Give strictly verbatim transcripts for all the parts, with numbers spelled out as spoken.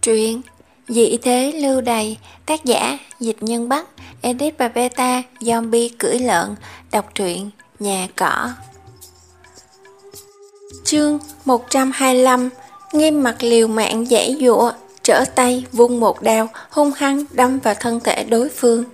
Truyện Dị thế lưu đày, tác giả Dịch Nhân Bắc, edit và beta Zombie cưỡi lợn, đọc truyện Nhà Cỏ. Chương một trăm hai mươi lăm. Nghiêm mặt liều mạng giãy giụa, trở tay vung một đao hung hăng đâm vào thân thể đối phương.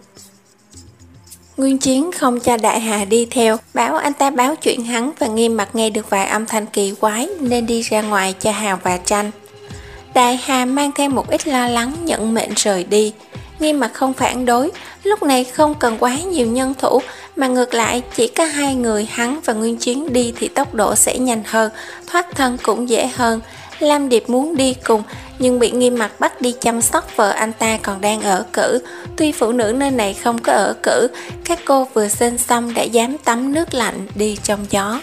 Nguyên Chiến không cho Đại Hà đi theo, bảo anh ta báo chuyện hắn và Nghiêm mặt nghe được vài âm thanh kỳ quái nên đi ra ngoài cho Hào và Tranh. Đại Hà mang theo một ít lo lắng nhận mệnh rời đi. Nghiêm mặt không phản đối, lúc này không cần quá nhiều nhân thủ, mà ngược lại chỉ có hai người hắn và Nguyên Chiến đi thì tốc độ sẽ nhanh hơn, thoát thân cũng dễ hơn. Lam Điệp muốn đi cùng nhưng bị Nghiêm mặt bắt đi chăm sóc vợ anh ta còn đang ở cữ. Tuy phụ nữ nơi này không có ở cữ, các cô vừa sinh xong đã dám tắm nước lạnh đi trong gió.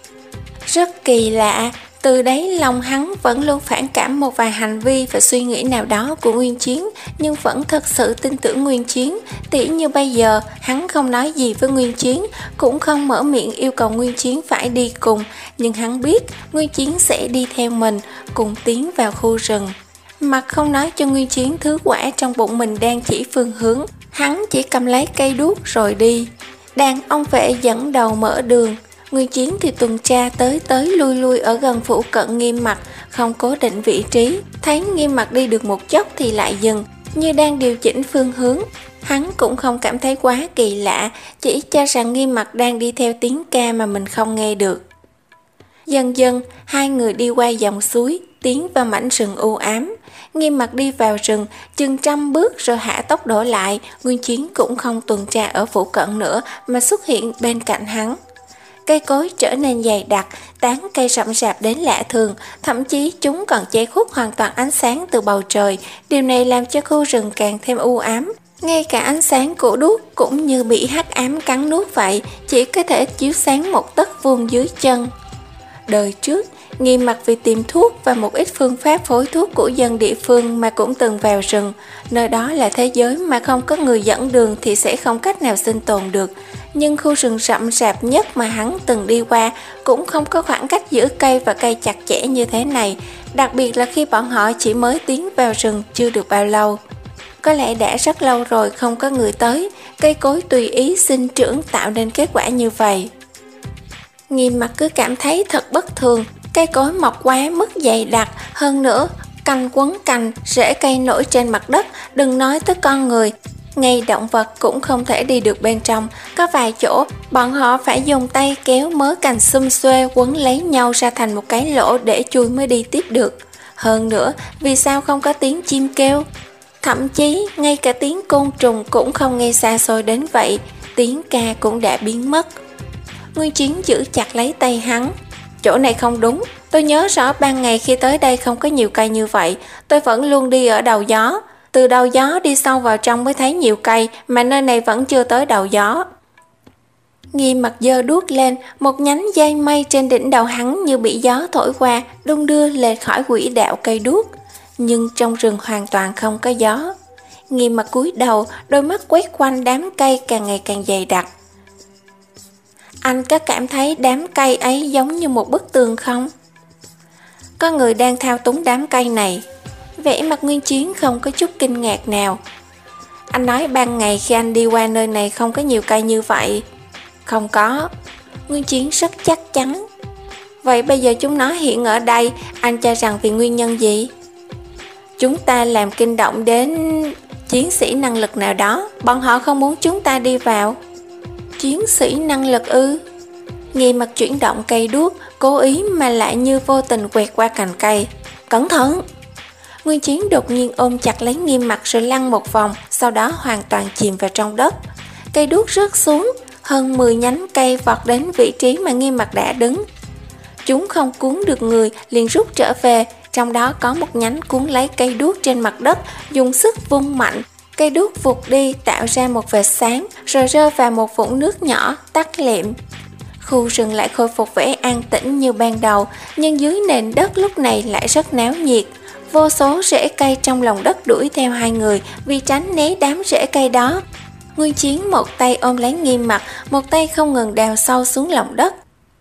Rất kỳ lạ, từ đấy lòng hắn vẫn luôn phản cảm một vài hành vi và suy nghĩ nào đó của Nguyên Chiến, nhưng vẫn thật sự tin tưởng Nguyên Chiến. Tỉ như bây giờ, hắn không nói gì với Nguyên Chiến, cũng không mở miệng yêu cầu Nguyên Chiến phải đi cùng, nhưng hắn biết Nguyên Chiến sẽ đi theo mình, cùng tiến vào khu rừng. Mặt không nói cho Nguyên Chiến thứ quả trong bụng mình đang chỉ phương hướng, hắn chỉ cầm lấy cây đuốc rồi đi. Đàn ông vệ dẫn đầu mở đường, Nguyên Chiến thì tuần tra tới tới lui lui ở gần phụ cận Nghiêm mặt, không cố định vị trí. Thấy Nghiêm mặt đi được một chốc thì lại dừng, như đang điều chỉnh phương hướng. Hắn cũng không cảm thấy quá kỳ lạ, chỉ cho rằng Nghiêm mặt đang đi theo tiếng ca mà mình không nghe được. Dần dần, hai người đi qua dòng suối, tiến vào mảnh rừng u ám. Nghiêm mặt đi vào rừng, chừng trăm bước rồi hạ tốc độ lại. Nguyên Chiến cũng không tuần tra ở phụ cận nữa mà xuất hiện bên cạnh hắn. Cây cối trở nên dày đặc, tán cây rậm rạp đến lạ thường, thậm chí chúng còn che khuất hoàn toàn ánh sáng từ bầu trời. Điều này làm cho khu rừng càng thêm u ám. Ngay cả ánh sáng của đuốc cũng như bị hắc ám cắn nuốt vậy, chỉ có thể chiếu sáng một tấc vuông dưới chân. Đời trước, Nghiêm mặt vì tìm thuốc và một ít phương pháp phối thuốc của dân địa phương mà cũng từng vào rừng. Nơi đó là thế giới mà không có người dẫn đường thì sẽ không cách nào sinh tồn được. Nhưng khu rừng rậm rạp nhất mà hắn từng đi qua cũng không có khoảng cách giữa cây và cây chặt chẽ như thế này, đặc biệt là khi bọn họ chỉ mới tiến vào rừng chưa được bao lâu. Có lẽ đã rất lâu rồi không có người tới, cây cối tùy ý sinh trưởng tạo nên kết quả như vậy. Nghiêm mặt cứ cảm thấy thật bất thường, cây cối mọc quá mức dày đặc, hơn nữa cành quấn cành, rễ cây nổi trên mặt đất, đừng nói tới con người. Ngay động vật cũng không thể đi được bên trong, có vài chỗ bọn họ phải dùng tay kéo mớ cành xum xuê quấn lấy nhau ra thành một cái lỗ để chui mới đi tiếp được. Hơn nữa, vì sao không có tiếng chim kêu? Thậm chí ngay cả tiếng côn trùng cũng không nghe xa xôi đến vậy, tiếng ca cũng đã biến mất. Nguyên Chiến giữ chặt lấy tay hắn. Chỗ này không đúng, tôi nhớ rõ ban ngày khi tới đây không có nhiều cây như vậy, tôi vẫn luôn đi ở đầu gió. Từ đầu gió đi sâu vào trong mới thấy nhiều cây, mà nơi này vẫn chưa tới đầu gió. Nghiêm mặt giơ đuốc lên, một nhánh dây mây trên đỉnh đầu hắn như bị gió thổi qua, đung đưa lệch khỏi quỹ đạo cây đuốc. Nhưng trong rừng hoàn toàn không có gió. Nghiêm mặt cúi đầu, đôi mắt quét quanh đám cây càng ngày càng dày đặc. Anh có cảm thấy đám cây ấy giống như một bức tường không? Có người đang thao túng đám cây này. Vẻ mặt Nguyên Chiến không có chút kinh ngạc nào. Anh nói ban ngày khi anh đi qua nơi này không có nhiều cây như vậy. Không có. Nguyên Chiến rất chắc chắn. Vậy bây giờ chúng nó hiện ở đây, anh cho rằng vì nguyên nhân gì? Chúng ta làm kinh động đến chiến sĩ năng lực nào đó, bọn họ không muốn chúng ta đi vào. Chiến sĩ năng lực ư? Nghiêm mặt chuyển động cây đuốc, cố ý mà lại như vô tình quẹt qua cành cây. Cẩn thận! Nguyên Chiến đột nhiên ôm chặt lấy Nghiêm mặt rồi lăn một vòng, sau đó hoàn toàn chìm vào trong đất. Cây đuốc rớt xuống, hơn mười nhánh cây vọt đến vị trí mà Nghiêm mặt đã đứng. Chúng không cuốn được người, liền rút trở về, trong đó có một nhánh cuốn lấy cây đuốc trên mặt đất, dùng sức vung mạnh. Cây đuốc vụt đi tạo ra một vệt sáng, rồi rơi vào một vũng nước nhỏ, tắt lịm. Khu rừng lại khôi phục vẻ an tĩnh như ban đầu, nhưng dưới nền đất lúc này lại rất náo nhiệt. Vô số rễ cây trong lòng đất đuổi theo hai người vì tránh né đám rễ cây đó. Nguyên Chiến một tay ôm lấy Nghiêm mặt, một tay không ngừng đào sâu xuống lòng đất.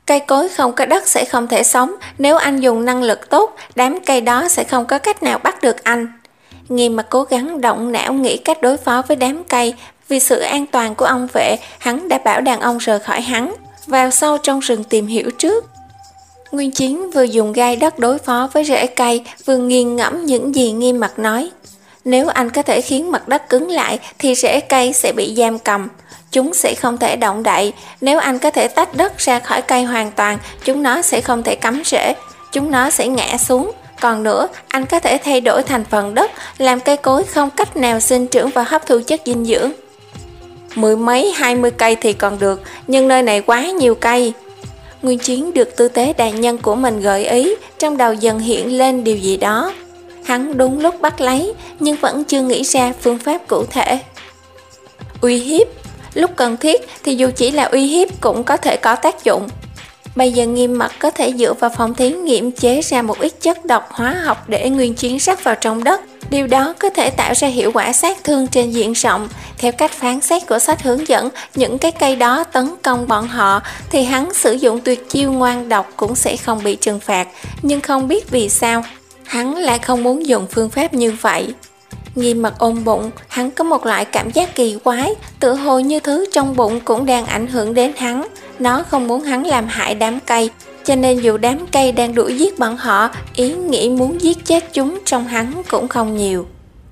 Cây cối không có đất sẽ không thể sống, nếu anh dùng năng lực tốt, đám cây đó sẽ không có cách nào bắt được anh. Nghiêm Mặc cố gắng động não nghĩ cách đối phó với đám cây. Vì sự an toàn của ông vệ, hắn đã bảo đàn ông rời khỏi hắn, vào sâu trong rừng tìm hiểu trước. Nguyên Chiến vừa dùng gai đất đối phó với rễ cây, vừa nghiền ngẫm những gì Nghiêm Mặc nói. Nếu anh có thể khiến mặt đất cứng lại thì rễ cây sẽ bị giam cầm. Chúng sẽ không thể động đậy. Nếu anh có thể tách đất ra khỏi cây hoàn toàn, chúng nó sẽ không thể cắm rễ. Chúng nó sẽ ngã xuống. Còn nữa, anh có thể thay đổi thành phần đất, làm cây cối không cách nào sinh trưởng và hấp thu chất dinh dưỡng. Mười mấy hai mươi cây thì còn được, nhưng nơi này quá nhiều cây. Nguyên Chiến được tư tế đại nhân của mình gợi ý, trong đầu dần hiện lên điều gì đó. Hắn đúng lúc bắt lấy, nhưng vẫn chưa nghĩ ra phương pháp cụ thể. Uy hiếp. Lúc cần thiết thì dù chỉ là uy hiếp cũng có thể có tác dụng. Bây giờ Nghiêm Mặc có thể dựa vào phòng thí nghiệm chế ra một ít chất độc hóa học để Nguyên Chiến rắc vào trong đất. Điều đó có thể tạo ra hiệu quả sát thương trên diện rộng. Theo cách phán xét của sách hướng dẫn, những cái cây đó tấn công bọn họ thì hắn sử dụng tuyệt chiêu ngoan độc cũng sẽ không bị trừng phạt. Nhưng không biết vì sao, hắn lại không muốn dùng phương pháp như vậy. Nghiêm Mặc ôm bụng, hắn có một loại cảm giác kỳ quái, tự hồ như thứ trong bụng cũng đang ảnh hưởng đến hắn. Nó không muốn hắn làm hại đám cây, cho nên dù đám cây đang đuổi giết bọn họ, ý nghĩ muốn giết chết chúng trong hắn cũng không nhiều.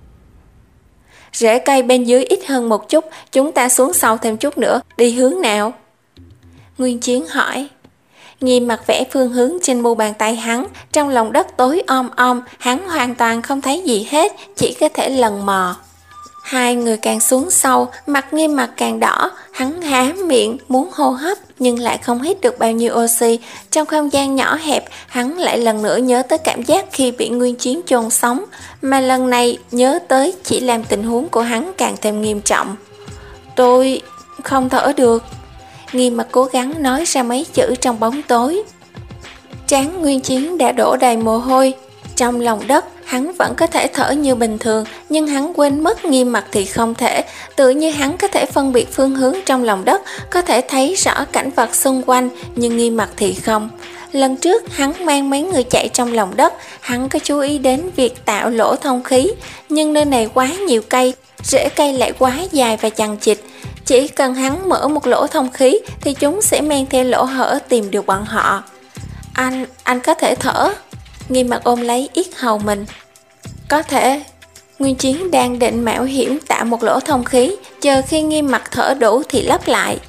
Rễ cây bên dưới ít hơn một chút, chúng ta xuống sâu thêm chút nữa, đi hướng nào? Nguyên Chiến hỏi. Nghiêm Mặc vẽ phương hướng trên mu bàn tay hắn, trong lòng đất tối om om, hắn hoàn toàn không thấy gì hết, chỉ có thể lần mò. Hai người càng xuống sâu, mặt Nghiêm Mặc càng đỏ, hắn há miệng muốn hô hấp nhưng lại không hít được bao nhiêu oxy. Trong không gian nhỏ hẹp, hắn lại lần nữa nhớ tới cảm giác khi bị Nguyên Chiến chôn sống, mà lần này nhớ tới chỉ làm tình huống của hắn càng thêm nghiêm trọng. Tôi không thở được. Nghiêm Mặc cố gắng nói ra mấy chữ trong bóng tối. Trán Nguyên Chiến đã đổ đầy mồ hôi. Trong lòng đất, hắn vẫn có thể thở như bình thường, nhưng hắn quên mất Nghiêm Mặc thì không thể. Tự như hắn có thể phân biệt phương hướng trong lòng đất, có thể thấy rõ cảnh vật xung quanh, nhưng Nghiêm Mặc thì không. Lần trước hắn mang mấy người chạy trong lòng đất, hắn có chú ý đến việc tạo lỗ thông khí, nhưng nơi này quá nhiều cây, rễ cây lại quá dài và chằng chịt. Chỉ cần hắn mở một lỗ thông khí thì chúng sẽ men theo lỗ hở tìm được bọn họ. Anh, anh có thể thở. Nghiêm Mặc ôm lấy yết hầu mình. Có thể. Nguyên Chiến đang định mạo hiểm tạo một lỗ thông khí, chờ khi Nghiêm Mặc thở đủ thì lấp lại.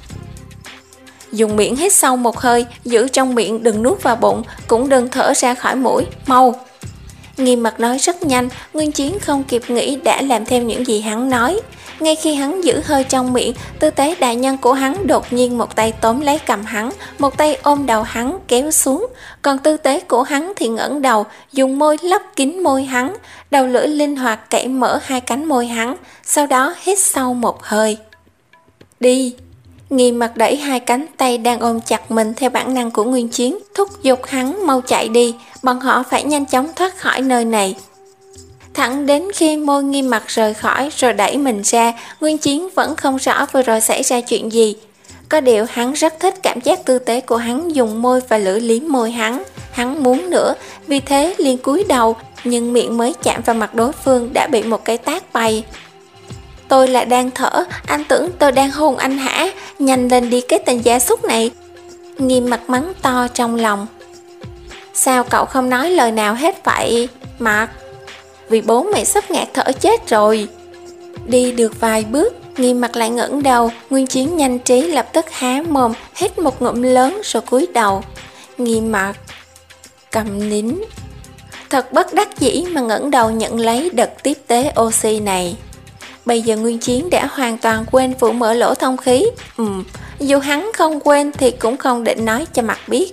Dùng miệng hít sâu một hơi, giữ trong miệng, đừng nuốt vào bụng, cũng đừng thở ra khỏi mũi, mau. Nghiêm Mặc nói rất nhanh, Nguyên Chiến không kịp nghĩ đã làm theo những gì hắn nói. Ngay khi hắn giữ hơi trong miệng, tư tế đại nhân của hắn đột nhiên một tay tóm lấy cầm hắn, một tay ôm đầu hắn kéo xuống, còn tư tế của hắn thì ngẩng đầu, dùng môi lấp kín môi hắn, đầu lưỡi linh hoạt cậy mở hai cánh môi hắn, sau đó hít sâu một hơi. Đi! Nghiêm Mặc đẩy hai cánh tay đang ôm chặt mình theo bản năng của Nguyên Chiến, thúc giục hắn mau chạy đi, bọn họ phải nhanh chóng thoát khỏi nơi này. Thẳng đến khi môi Nghiêm Mặc rời khỏi rồi đẩy mình ra, Nguyên Chiến vẫn không rõ vừa rồi xảy ra chuyện gì. Có điều hắn rất thích cảm giác tư tế của hắn dùng môi và lưỡi liếm môi hắn. Hắn muốn nữa, vì thế liền cúi đầu, nhưng miệng mới chạm vào mặt đối phương đã bị một cái tát bay. Tôi là đang thở, anh tưởng tôi đang hôn anh hả? Nhanh lên đi cái tên gia súc này. Nghiêm Mặc mắng to trong lòng. Sao cậu không nói lời nào hết vậy, Mặc? Vì bố mày sắp ngạt thở chết rồi. Đi được vài bước, Nghiêm Mặc lại ngẩng đầu, Nguyên Chiến nhanh trí lập tức há mồm, hít một ngụm lớn rồi cúi đầu. Nghiêm Mặc cầm nín. Thật bất đắc dĩ mà ngẩng đầu nhận lấy đợt tiếp tế oxy này. Bây giờ Nguyên Chiến đã hoàn toàn quên vụ mở lỗ thông khí. Ừm, dù hắn không quên thì cũng không định nói cho Mặc biết.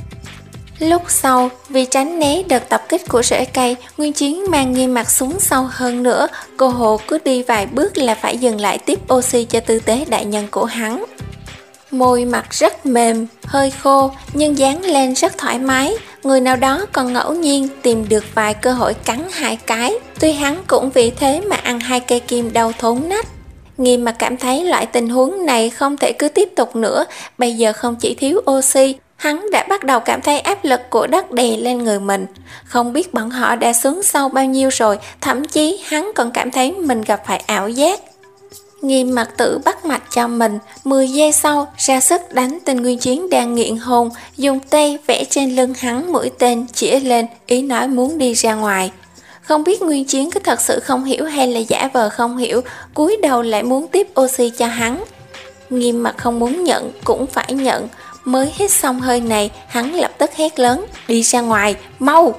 Lúc sau, vì tránh né đợt tập kích của rễ cây, Nguyên Chiến mang Nghiêm Mặc xuống sâu hơn nữa. Cô Hồ cứ đi vài bước là phải dừng lại tiếp oxy cho tư tế đại nhân của hắn. Môi Mặc rất mềm, hơi khô, nhưng dán lên rất thoải mái. Người nào đó còn ngẫu nhiên tìm được vài cơ hội cắn hai cái. Tuy hắn cũng vì thế mà ăn hai cây kim đau thốn nách. Nghiêm Mặc cảm thấy loại tình huống này không thể cứ tiếp tục nữa. Bây giờ không chỉ thiếu oxy, Hắn đã bắt đầu cảm thấy áp lực của đất đè lên người mình. Không biết bọn họ đã xuống sâu bao nhiêu rồi, thậm chí hắn còn cảm thấy mình gặp phải ảo giác. Nghiêm Mặc Tử bắt mạch cho mình, mười giây sau ra sức đánh tên Nguyên Chiến đang nghiện hồn, dùng tay vẽ trên lưng hắn mũi tên chĩa lên, ý nói muốn đi ra ngoài. Không biết Nguyên Chiến có thật sự không hiểu hay là giả vờ không hiểu, cúi đầu lại muốn tiếp oxy cho hắn. Nghiêm Mặc không muốn nhận cũng phải nhận, mới hít xong hơi này, hắn lập tức hét lớn, đi ra ngoài, mau!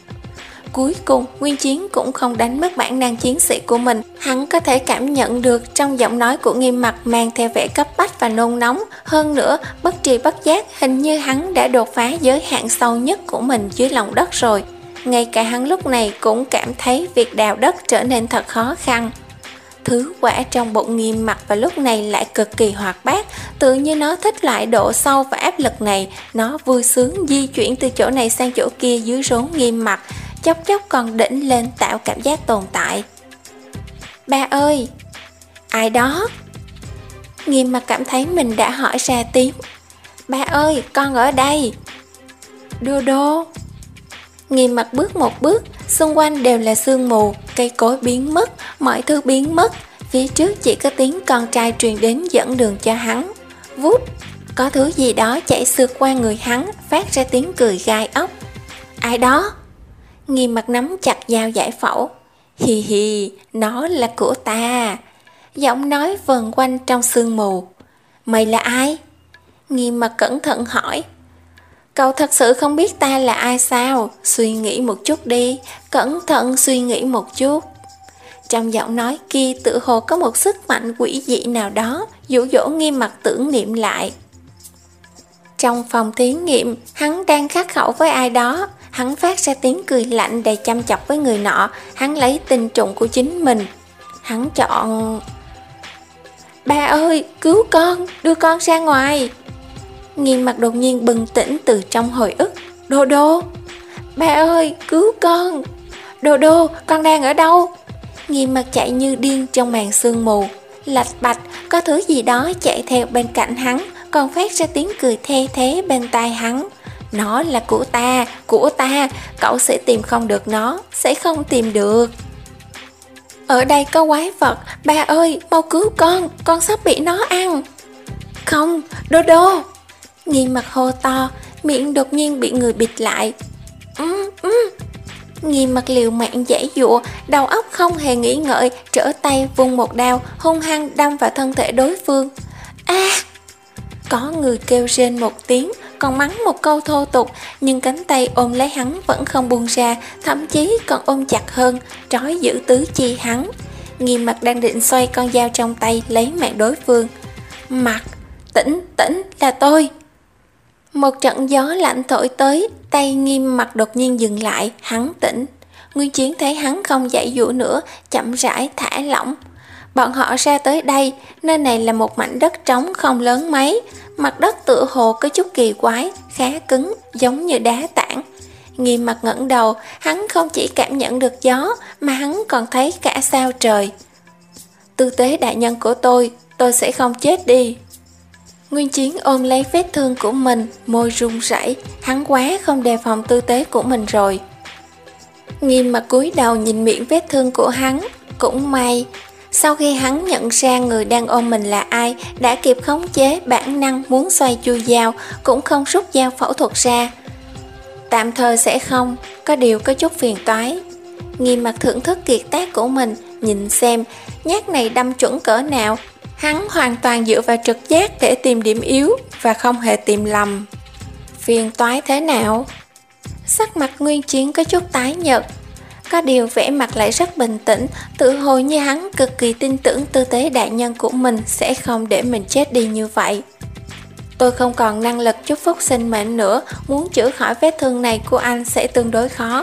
Cuối cùng, Nguyên Chiến cũng không đánh mất bản năng chiến sĩ của mình. Hắn có thể cảm nhận được trong giọng nói của Nghiêm Mặc mang theo vẻ cấp bách và nôn nóng. Hơn nữa, bất tri bất giác, hình như hắn đã đột phá giới hạn sâu nhất của mình dưới lòng đất rồi. Ngay cả hắn lúc này cũng cảm thấy việc đào đất trở nên thật khó khăn. Thứ quả trong bụng Nghiêm Mặc vào lúc này lại cực kỳ hoạt bát, tự như nó thích loại độ sâu và áp lực này. Nó vui sướng di chuyển từ chỗ này sang chỗ kia dưới rốn Nghiêm Mặc, chốc chốc còn đỉnh lên tạo cảm giác tồn tại. Ba ơi! Ai đó? Nghiêm Mặc cảm thấy mình đã hỏi ra tiếng. Ba ơi, con ở đây! Đô đô! Nghiêm Mặc bước một bước, xung quanh đều là sương mù, cây cối biến mất, mọi thứ biến mất. Phía trước chỉ có tiếng con trai truyền đến dẫn đường cho hắn. Vút! Có thứ gì đó chạy sượt qua người hắn, phát ra tiếng cười gai ốc. Ai đó? Nghiêm Mặc nắm chặt dao giải phẫu. Hì hì, nó là của ta. Giọng nói vần quanh trong sương mù. Mày là ai? Nghiêm Mặc cẩn thận hỏi. Cậu thật sự không biết ta là ai sao? Suy nghĩ một chút đi, cẩn thận suy nghĩ một chút. Trong giọng nói kia tự hồ có một sức mạnh quỷ dị nào đó, dụ dỗ Nghiêm Mặc tưởng niệm lại. Trong phòng thí nghiệm, hắn đang khắc khẩu với ai đó. Hắn phát ra tiếng cười lạnh đầy chăm chọc với người nọ. Hắn lấy tinh trùng của chính mình. Hắn chọn... Ba ơi, cứu con, đưa con ra ngoài. Nghiêm Mặc đột nhiên bừng tỉnh từ trong hồi ức. Đô đô! Ba ơi, cứu con! Đô đô, con đang ở đâu? Nghiêm Mặc chạy như điên trong màn sương mù. Lạch bạch, có thứ gì đó chạy theo bên cạnh hắn, còn phát ra tiếng cười the thế bên tai hắn. Nó là của ta, của ta, cậu sẽ tìm không được nó, sẽ không tìm được. Ở đây có quái vật, ba ơi, mau cứu con, con sắp bị nó ăn. Không, đô đô! Nghiêm Mặc hô to, miệng đột nhiên bị người bịt lại. Um, um. Nghiêm Mặc liều mạng giãy giụa, đầu óc không hề nghĩ ngợi, trở tay vung một đao, hung hăng đâm vào thân thể đối phương. A! À! Có người kêu rên một tiếng, còn mắng một câu thô tục, nhưng cánh tay ôm lấy hắn vẫn không buông ra, thậm chí còn ôm chặt hơn, trói giữ tứ chi hắn. Nghiêm Mặc đang định xoay con dao trong tay lấy mạng đối phương. Mặc, tỉnh, tỉnh, là tôi. Một trận gió lạnh thổi tới, tay Nghiêm Mặc đột nhiên dừng lại, hắn tỉnh. Nguyên Chiến thấy hắn không giãy giụa nữa, chậm rãi thả lỏng. Bọn họ ra tới đây, nơi này là một mảnh đất trống không lớn mấy. Mặt đất tựa hồ có chút kỳ quái, khá cứng, giống như đá tảng. Nghiêm Mặc ngẩng đầu, hắn không chỉ cảm nhận được gió, mà hắn còn thấy cả sao trời. Tư tế đại nhân của tôi, tôi sẽ không chết đi. Nguyên Chiến ôm lấy vết thương của mình, môi run rẩy, hắn quá không đề phòng tư tế của mình rồi. Nghiêm Mặc cúi đầu nhìn miệng vết thương của hắn, cũng may. Sau khi hắn nhận ra người đang ôm mình là ai, đã kịp khống chế bản năng muốn xoay chui dao, cũng không rút dao phẫu thuật ra. Tạm thời sẽ không, có điều có chút phiền toái. Nghiêm Mặc thưởng thức kiệt tác của mình, nhìn xem nhát này đâm chuẩn cỡ nào. Hắn hoàn toàn dựa vào trực giác để tìm điểm yếu và không hề tìm lầm. Phiền toái thế nào? Sắc mặt Nguyên Chiến có chút tái nhợt, có điều vẻ mặt lại rất bình tĩnh, tự hồ như hắn cực kỳ tin tưởng tư tế đại nhân của mình sẽ không để mình chết đi như vậy. Tôi không còn năng lực chúc phúc sinh mệnh nữa, muốn chữa khỏi vết thương này của anh sẽ tương đối khó.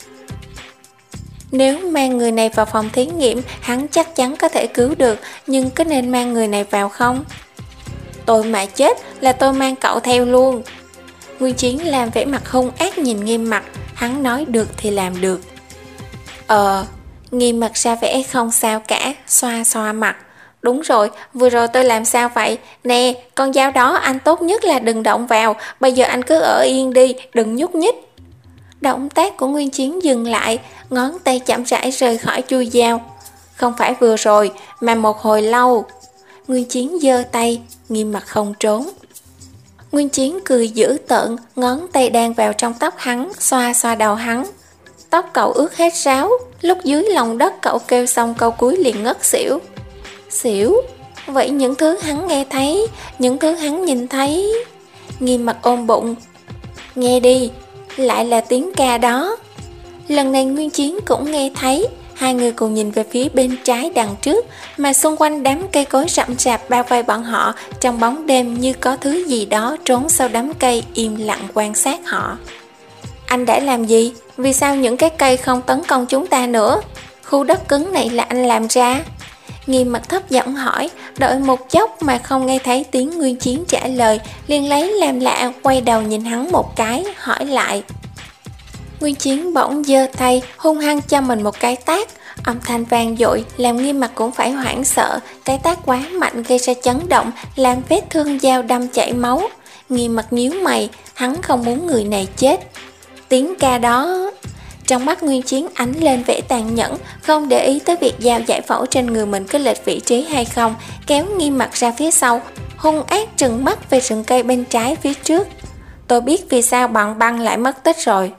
Nếu mang người này vào phòng thí nghiệm, hắn chắc chắn có thể cứu được, nhưng có nên mang người này vào không? Tôi mà chết là tôi mang cậu theo luôn. Nguyên Chiến làm vẻ mặt hung ác nhìn Nghiêm Mặc, hắn nói được thì làm được. Ờ, Nghiêm Mặc ra vẻ không sao cả, xoa xoa mặt. Đúng rồi, vừa rồi tôi làm sao vậy? Nè, con dao đó anh tốt nhất là đừng động vào, bây giờ anh cứ ở yên đi, đừng nhúc nhích. Động tác của Nguyên Chiến dừng lại, ngón tay chậm rãi rời khỏi chuôi dao. Không phải vừa rồi, mà một hồi lâu. Nguyên Chiến giơ tay, nghiêm mặt không trốn. Nguyên Chiến cười dữ tợn, ngón tay đan vào trong tóc hắn, xoa xoa đầu hắn. Tóc cậu ướt hết ráo, lúc dưới lòng đất cậu kêu xong câu cuối liền ngất xỉu. Xỉu? Vậy những thứ hắn nghe thấy, những thứ hắn nhìn thấy. Nghiêm mặt ôm bụng. Nghe đi, lại là tiếng ca đó. Lần này Nguyên Chiến cũng nghe thấy. Hai người cùng nhìn về phía bên trái đằng trước, mà xung quanh đám cây cối rậm rạp bao vây bọn họ. Trong bóng đêm như có thứ gì đó trốn sau đám cây im lặng quan sát họ. Anh đã làm gì? Vì sao những cái cây không tấn công chúng ta nữa? Khu đất cứng này là anh làm ra? Nghiêm mặt thấp giọng hỏi, đợi một chốc mà không nghe thấy tiếng Nguyên Chiến trả lời, liền lấy làm lạ quay đầu nhìn hắn một cái, hỏi lại. Nguyên Chiến bỗng giơ tay hung hăng cho mình một cái tát, âm thanh vang dội làm Nghiêm mặt cũng phải hoảng sợ. Cái tát quá mạnh gây ra chấn động, làm vết thương dao đâm chảy máu. Nghiêm mặt nhíu mày, hắn không muốn người này chết. Tiếng ca đó... Trong mắt Nguyên Chiến ánh lên vẻ tàn nhẫn, không để ý tới việc dao giải phẫu trên người mình có lệch vị trí hay không, kéo Nghiêm mặt ra phía sau, hung ác trừng mắt về rừng cây bên trái phía trước. Tôi biết vì sao bọn băng lại mất tích rồi.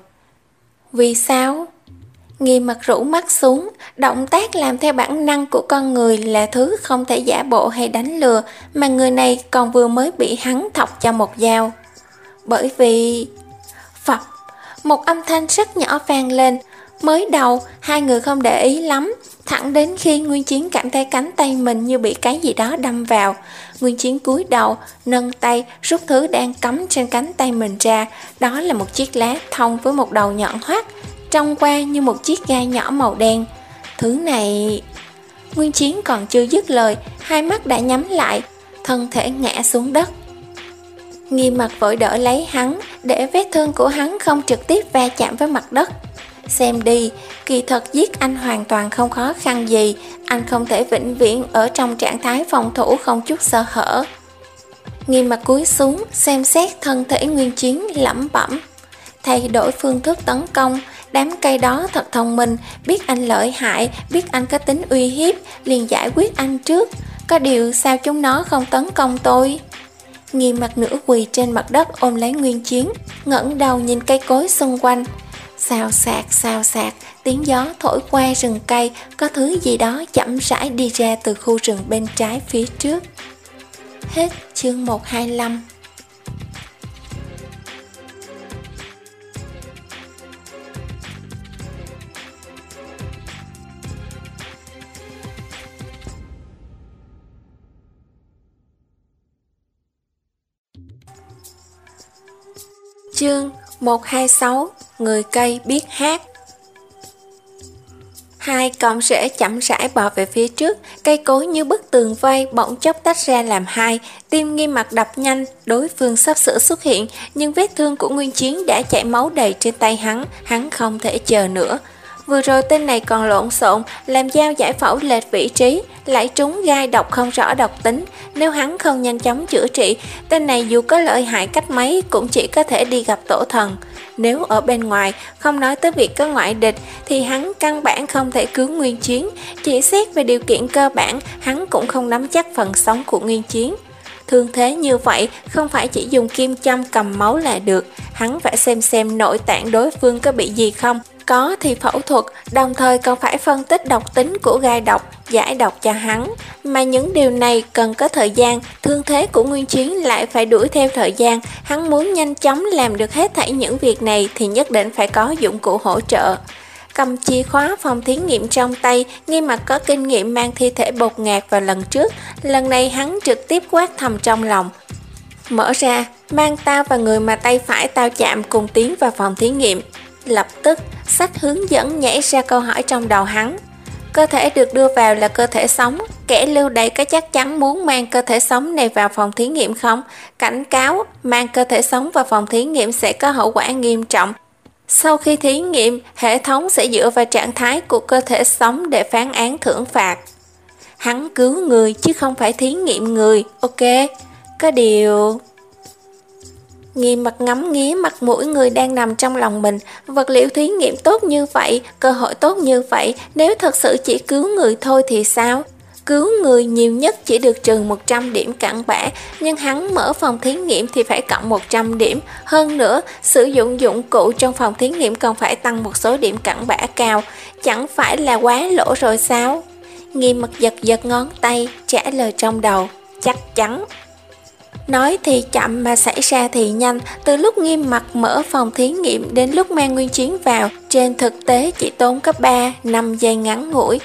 Vì sao? Nghiêm mặt rũ mắt xuống, động tác làm theo bản năng của con người là thứ không thể giả bộ hay đánh lừa, mà người này còn vừa mới bị hắn thọc cho một dao. Bởi vì... Phập, một âm thanh rất nhỏ vang lên. Mới đầu, hai người không để ý lắm, thẳng đến khi Nguyên Chiến cảm thấy cánh tay mình như bị cái gì đó đâm vào. Nguyên Chiến cúi đầu, nâng tay, rút thứ đang cắm trên cánh tay mình ra. Đó là một chiếc lá thông với một đầu nhọn hoắt, trông qua như một chiếc gai nhỏ màu đen. Thứ này... Nguyên Chiến còn chưa dứt lời, hai mắt đã nhắm lại, thân thể ngã xuống đất. Nghiêm mặt vội đỡ lấy hắn, để vết thương của hắn không trực tiếp va chạm với mặt đất. Xem đi, kỳ thật giết anh hoàn toàn không khó khăn gì, anh không thể vĩnh viễn ở trong trạng thái phòng thủ không chút sơ hở. Nghiêm mặt cúi xuống, xem xét thân thể Nguyên Chiến, lẩm bẩm. Thay đổi phương thức tấn công, đám cây đó thật thông minh, biết anh lợi hại, biết anh có tính uy hiếp, liền giải quyết anh trước. Có điều sao chúng nó không tấn công tôi? Nghiêm mặt nửa quỳ trên mặt đất ôm lấy Nguyên Chiến, ngẩng đầu nhìn cây cối xung quanh. Xào xạc xào xạc, tiếng gió thổi qua rừng cây, có thứ gì đó chậm rãi đi ra từ khu rừng bên trái phía trước. Hết chương một trăm hai mươi lăm. Chương một trăm hai mươi sáu. Người cây biết hát. Hai cọng rễ chậm rãi bò về phía trước, cây cối như bức tường vây bỗng chốc tách ra làm hai. Tim Nghiêm mặt đập nhanh, đối phương sắp sửa xuất hiện, nhưng vết thương của Nguyên Chiến đã chảy máu đầy trên tay hắn, hắn không thể chờ nữa. Vừa rồi tên này còn lộn xộn, làm dao giải phẫu lệch vị trí, lại trúng gai độc không rõ độc tính. Nếu hắn không nhanh chóng chữa trị, tên này dù có lợi hại cách mấy cũng chỉ có thể đi gặp tổ thần. Nếu ở bên ngoài, không nói tới việc có ngoại địch, thì hắn căn bản không thể cứu Nguyên Chiến. Chỉ xét về điều kiện cơ bản, hắn cũng không nắm chắc phần sống của Nguyên Chiến. Thương thế như vậy, không phải chỉ dùng kim châm cầm máu là được, hắn phải xem xem nội tạng đối phương có bị gì không. Có thì phẫu thuật, đồng thời còn phải phân tích độc tính của gai độc, giải độc cho hắn. Mà những điều này cần có thời gian, thương thế của Nguyên Chiến lại phải đuổi theo thời gian. Hắn muốn nhanh chóng làm được hết thảy những việc này thì nhất định phải có dụng cụ hỗ trợ. Cầm chìa khóa phòng thí nghiệm trong tay, Nghiêm mặt có kinh nghiệm mang thi thể bột ngạt vào lần trước. Lần này hắn trực tiếp quát thầm trong lòng. Mở ra, mang tao và người mà tay phải tao chạm cùng tiến vào phòng thí nghiệm. Lập tức, sách hướng dẫn nhảy ra câu hỏi trong đầu hắn. Cơ thể được đưa vào là cơ thể sống, kẻ lưu đày có chắc chắn muốn mang cơ thể sống này vào phòng thí nghiệm không? Cảnh cáo, mang cơ thể sống vào phòng thí nghiệm sẽ có hậu quả nghiêm trọng. Sau khi thí nghiệm, hệ thống sẽ dựa vào trạng thái của cơ thể sống để phán án thưởng phạt. Hắn cứu người chứ không phải thí nghiệm người, ok? Có điều... Nghiêm mặt ngắm nghía mặt mũi người đang nằm trong lòng mình, vật liệu thí nghiệm tốt như vậy, cơ hội tốt như vậy, nếu thật sự chỉ cứu người thôi thì sao? Cứu người nhiều nhất chỉ được trừ một trăm điểm cặn bã, nhưng hắn mở phòng thí nghiệm thì phải cộng một trăm điểm. Hơn nữa, sử dụng dụng cụ trong phòng thí nghiệm còn phải tăng một số điểm cặn bã cao, chẳng phải là quá lỗ rồi sao? Nghiêm mặt giật giật ngón tay, trả lời trong đầu, chắc chắn. Nói thì chậm mà xảy ra thì nhanh, từ lúc Nghiêm mặt mở phòng thí nghiệm đến lúc mang Nguyên Chiến vào, trên thực tế chỉ tốn có ba năm giây ngắn ngủi.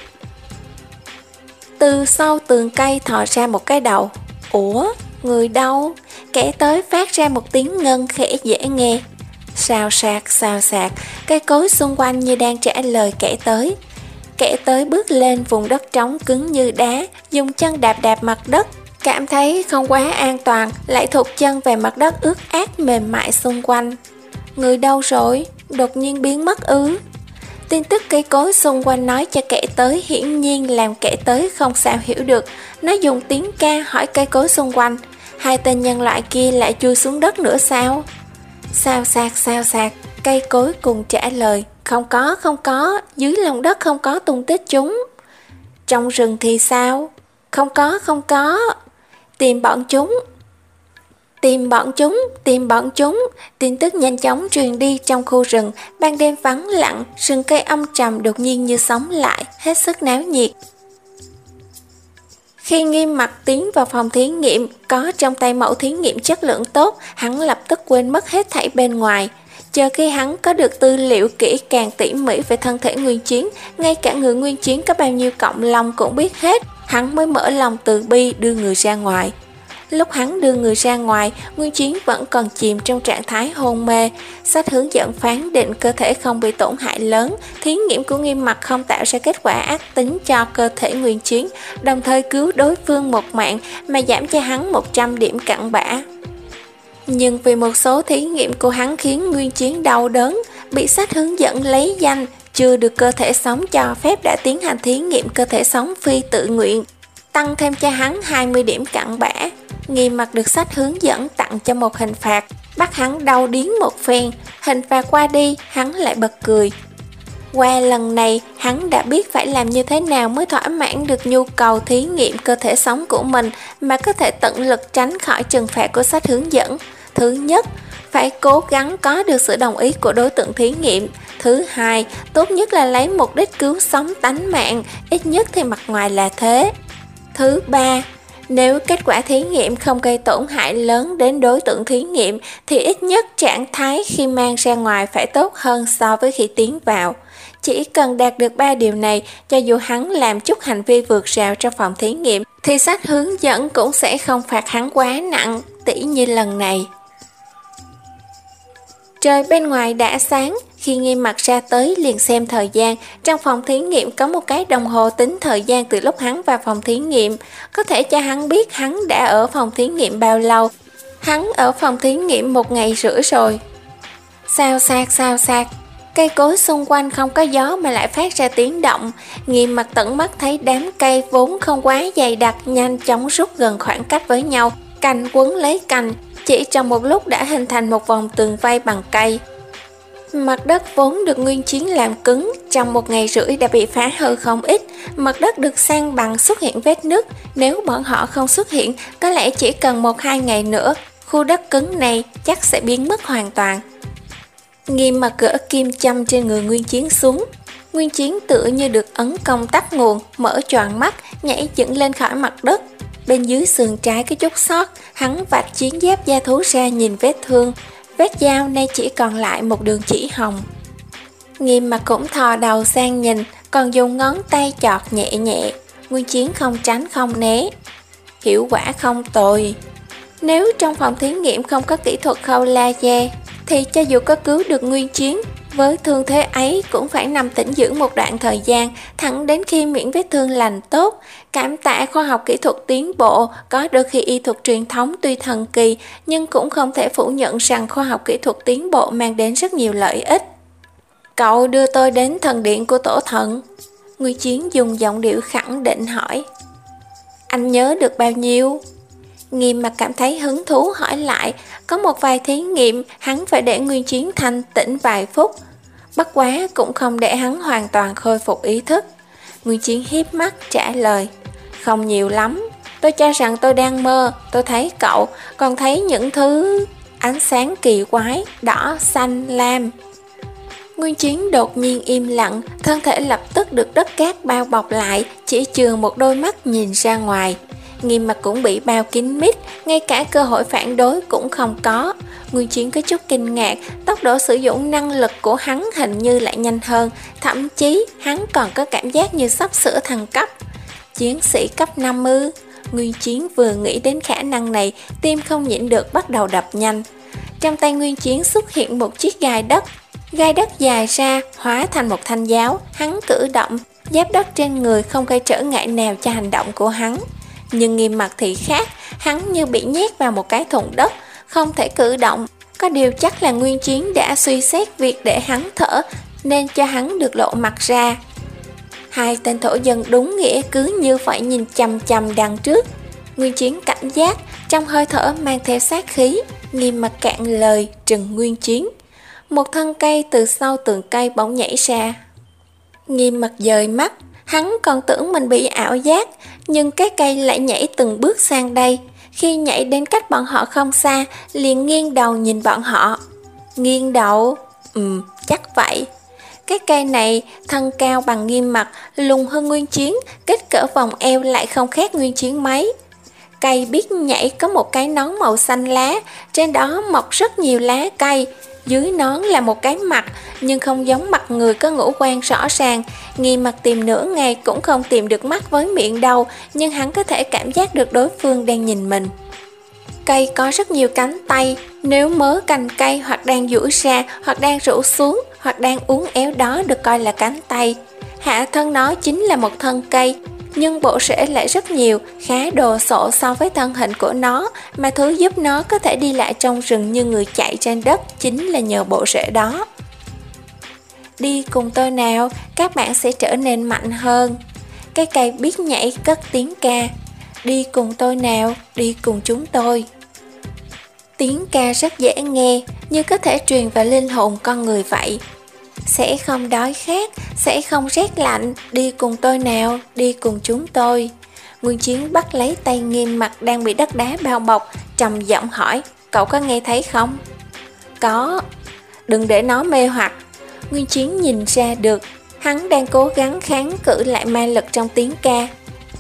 Từ sau tường cây thò ra một cái đầu. Ủa, người đâu? Kẻ tới phát ra một tiếng ngân khẽ dễ nghe. Xào xạc, xào xạc, cây cối xung quanh như đang trả lời kẻ tới. Kẻ tới bước lên vùng đất trống cứng như đá, dùng chân đạp đạp mặt đất. Cảm thấy không quá an toàn, lại thụt chân về mặt đất ướt át mềm mại xung quanh. Người đâu rồi? Đột nhiên biến mất ư? Tin tức cây cối xung quanh nói cho kẻ tới hiển nhiên làm kẻ tới không sao hiểu được. Nó dùng tiếng ca hỏi cây cối xung quanh. Hai tên nhân loại kia lại chui xuống đất nữa sao? Sao sạc sao sạc, cây cối cùng trả lời. Không có, không có, dưới lòng đất không có tung tích chúng. Trong rừng thì sao? Không có, không có. Tìm bọn chúng. Tìm bọn chúng, tìm bọn chúng. Tin tức nhanh chóng truyền đi trong khu rừng. Ban đêm vắng lặng, rừng cây âm trầm đột nhiên như sống lại, hết sức náo nhiệt. Khi Nghiêm mặt tiến vào phòng thí nghiệm, có trong tay mẫu thí nghiệm chất lượng tốt, hắn lập tức quên mất hết thảy bên ngoài. Chờ khi hắn có được tư liệu kỹ càng tỉ mỉ về thân thể Nguyên Chiến, ngay cả người Nguyên Chiến có bao nhiêu cộng long cũng biết hết, hắn mới mở lòng từ bi đưa người ra ngoài. Lúc hắn đưa người ra ngoài, Nguyên Chiến vẫn còn chìm trong trạng thái hôn mê. Sách hướng dẫn phán định cơ thể không bị tổn hại lớn, thí nghiệm của Nghiêm mặt không tạo ra kết quả ác tính cho cơ thể Nguyên Chiến, đồng thời cứu đối phương một mạng mà giảm cho hắn một trăm điểm cặn bã. Nhưng vì một số thí nghiệm của hắn khiến Nguyên Chiến đau đớn, bị sách hướng dẫn lấy danh, chưa được cơ thể sống cho phép đã tiến hành thí nghiệm cơ thể sống phi tự nguyện, tăng thêm cho hắn hai mươi điểm cặn bã. Nghiêm mặt được sách hướng dẫn tặng cho một hình phạt, bắt hắn đau điếng một phen. Hình phạt qua đi, hắn lại bật cười. Qua lần này, hắn đã biết phải làm như thế nào mới thỏa mãn được nhu cầu thí nghiệm cơ thể sống của mình mà có thể tận lực tránh khỏi trừng phạt của sách hướng dẫn. Thứ nhất, phải cố gắng có được sự đồng ý của đối tượng thí nghiệm. Thứ hai, tốt nhất là lấy mục đích cứu sống tánh mạng, ít nhất thì mặt ngoài là thế. Thứ ba, nếu kết quả thí nghiệm không gây tổn hại lớn đến đối tượng thí nghiệm thì ít nhất trạng thái khi mang ra ngoài phải tốt hơn so với khi tiến vào. Chỉ cần đạt được ba điều này, cho dù hắn làm chút hành vi vượt rào trong phòng thí nghiệm thì sách hướng dẫn cũng sẽ không phạt hắn quá nặng, tỉ như lần này. Trời bên ngoài đã sáng, khi Nghiêm mặt ra tới liền xem thời gian. Trong phòng thí nghiệm có một cái đồng hồ tính thời gian từ lúc hắn vào phòng thí nghiệm, có thể cho hắn biết hắn đã ở phòng thí nghiệm bao lâu. Hắn ở phòng thí nghiệm một ngày rưỡi rồi. Sao sạc sao sạc, cây cối xung quanh không có gió mà lại phát ra tiếng động. Nghiêm mặt tận mắt thấy đám cây vốn không quá dày đặc nhanh chóng rút gần khoảng cách với nhau, cành quấn lấy cành, chỉ trong một lúc đã hình thành một vòng tường vây bằng cây. Mặt đất vốn được Nguyên Chiến làm cứng, trong một ngày rưỡi đã bị phá hư không ít. Mặt đất được san bằng xuất hiện vết nứt, nếu bọn họ không xuất hiện, có lẽ chỉ cần một hai ngày nữa, khu đất cứng này chắc sẽ biến mất hoàn toàn. Nghiêm mặt gỡ kim châm trên người Nguyên Chiến xuống. Nguyên Chiến tựa như được ấn công tắc nguồn, mở choàng mắt, nhảy dựng lên khỏi mặt đất. Bên dưới sườn trái có chút sót, hắn vạch chiến giáp da thú ra nhìn vết thương. Vết dao nay chỉ còn lại một đường chỉ hồng. Nghiêm mặt cũng thò đầu sang nhìn, còn dùng ngón tay chọt nhẹ nhẹ. Nguyên Chiến không tránh không né. Hiệu quả không tồi. Nếu trong phòng thí nghiệm không có kỹ thuật khâu laser, thì cho dù có cứu được Nguyên Chiến, với thương thế ấy cũng phải nằm tĩnh dưỡng một đoạn thời gian, thẳng đến khi miễn vết thương lành tốt. Cảm tạ khoa học kỹ thuật tiến bộ, có đôi khi y thuật truyền thống tuy thần kỳ, nhưng cũng không thể phủ nhận rằng khoa học kỹ thuật tiến bộ mang đến rất nhiều lợi ích. Cậu đưa tôi đến thần điện của tổ thần. Nguyên Chiến dùng giọng điệu khẳng định hỏi. Anh nhớ được bao nhiêu? Nghiêm Mặc cảm thấy hứng thú hỏi lại. Có một vài thí nghiệm hắn phải để Nguyên Chiến thanh tĩnh vài phút, bất quá cũng không để hắn hoàn toàn khôi phục ý thức. Nguyên Chiến hiếp mắt trả lời, không nhiều lắm. Tôi cho rằng tôi đang mơ. Tôi thấy cậu, còn thấy những thứ ánh sáng kỳ quái, đỏ, xanh, lam. Nguyên Chiến đột nhiên im lặng, thân thể lập tức được đất cát bao bọc lại, chỉ chừa một đôi mắt nhìn ra ngoài. Nghiêm Mặc cũng bị bao kín mít, ngay cả cơ hội phản đối cũng không có. Nguyên Chiến có chút kinh ngạc, tốc độ sử dụng năng lực của hắn hình như lại nhanh hơn, thậm chí hắn còn có cảm giác như sắp sửa thăng cấp. Chiến sĩ cấp năm ư? Nguyên Chiến vừa nghĩ đến khả năng này, tim không nhịn được bắt đầu đập nhanh. Trong tay Nguyên Chiến xuất hiện một chiếc gai đất. Gai đất dài ra, hóa thành một thanh giáo, hắn cử động, giáp đất trên người không gây trở ngại nào cho hành động của hắn. Nhưng Nghiêm Mặc thì khác, hắn như bị nhét vào một cái thùng đất, không thể cử động. Có điều chắc là Nguyên Chiến đã suy xét việc để hắn thở, nên cho hắn được lộ mặt ra. Hai tên thổ dân đúng nghĩa cứ như phải nhìn chằm chằm đằng trước. Nguyên Chiến cảnh giác, trong hơi thở mang theo sát khí. Nghiêm Mặc cạn lời trừng Nguyên Chiến. Một thân cây từ sau tường cây bỗng nhảy ra. Nghiêm Mặc dời mắt, hắn còn tưởng mình bị ảo giác, nhưng cái cây lại nhảy từng bước sang đây. Khi nhảy đến cách bọn họ không xa, liền nghiêng đầu nhìn bọn họ. Nghiêng đầu? Ừm, chắc vậy. Cái cây này thân cao bằng Nghiêm Mặc, lùn hơn Nguyên Chiến, kích cỡ vòng eo lại không khác Nguyên Chiến mấy. Cây biết nhảy có một cái nón màu xanh lá, trên đó mọc rất nhiều lá cây. Dưới nón là một cái mặt, nhưng không giống mặt người có ngũ quan rõ ràng. Nghiêm Mặc tìm nửa ngày cũng không tìm được mắt với miệng đâu, nhưng hắn có thể cảm giác được đối phương đang nhìn mình. Cây có rất nhiều cánh tay, nếu mớ cành cây hoặc đang duỗi ra, hoặc đang rũ xuống, hoặc đang uốn éo đó được coi là cánh tay. Hạ thân nó chính là một thân cây, nhưng bộ rễ lại rất nhiều, khá đồ sộ so với thân hình của nó, mà thứ giúp nó có thể đi lại trong rừng như người chạy trên đất chính là nhờ bộ rễ đó. Đi cùng tôi nào, các bạn sẽ trở nên mạnh hơn. Cái cây biết nhảy cất tiếng ca. Đi cùng tôi nào, đi cùng chúng tôi. Tiếng ca rất dễ nghe, như có thể truyền vào linh hồn con người vậy. Sẽ không đói khát, sẽ không rét lạnh, đi cùng tôi nào, đi cùng chúng tôi. Nguyên Chiến bắt lấy tay Nghiêm Mặc đang bị đất đá bao bọc, trầm giọng hỏi, cậu có nghe thấy không? Có. Đừng để nó mê hoặc. Nguyên Chiến nhìn ra được, hắn đang cố gắng kháng cự lại ma lực trong tiếng ca.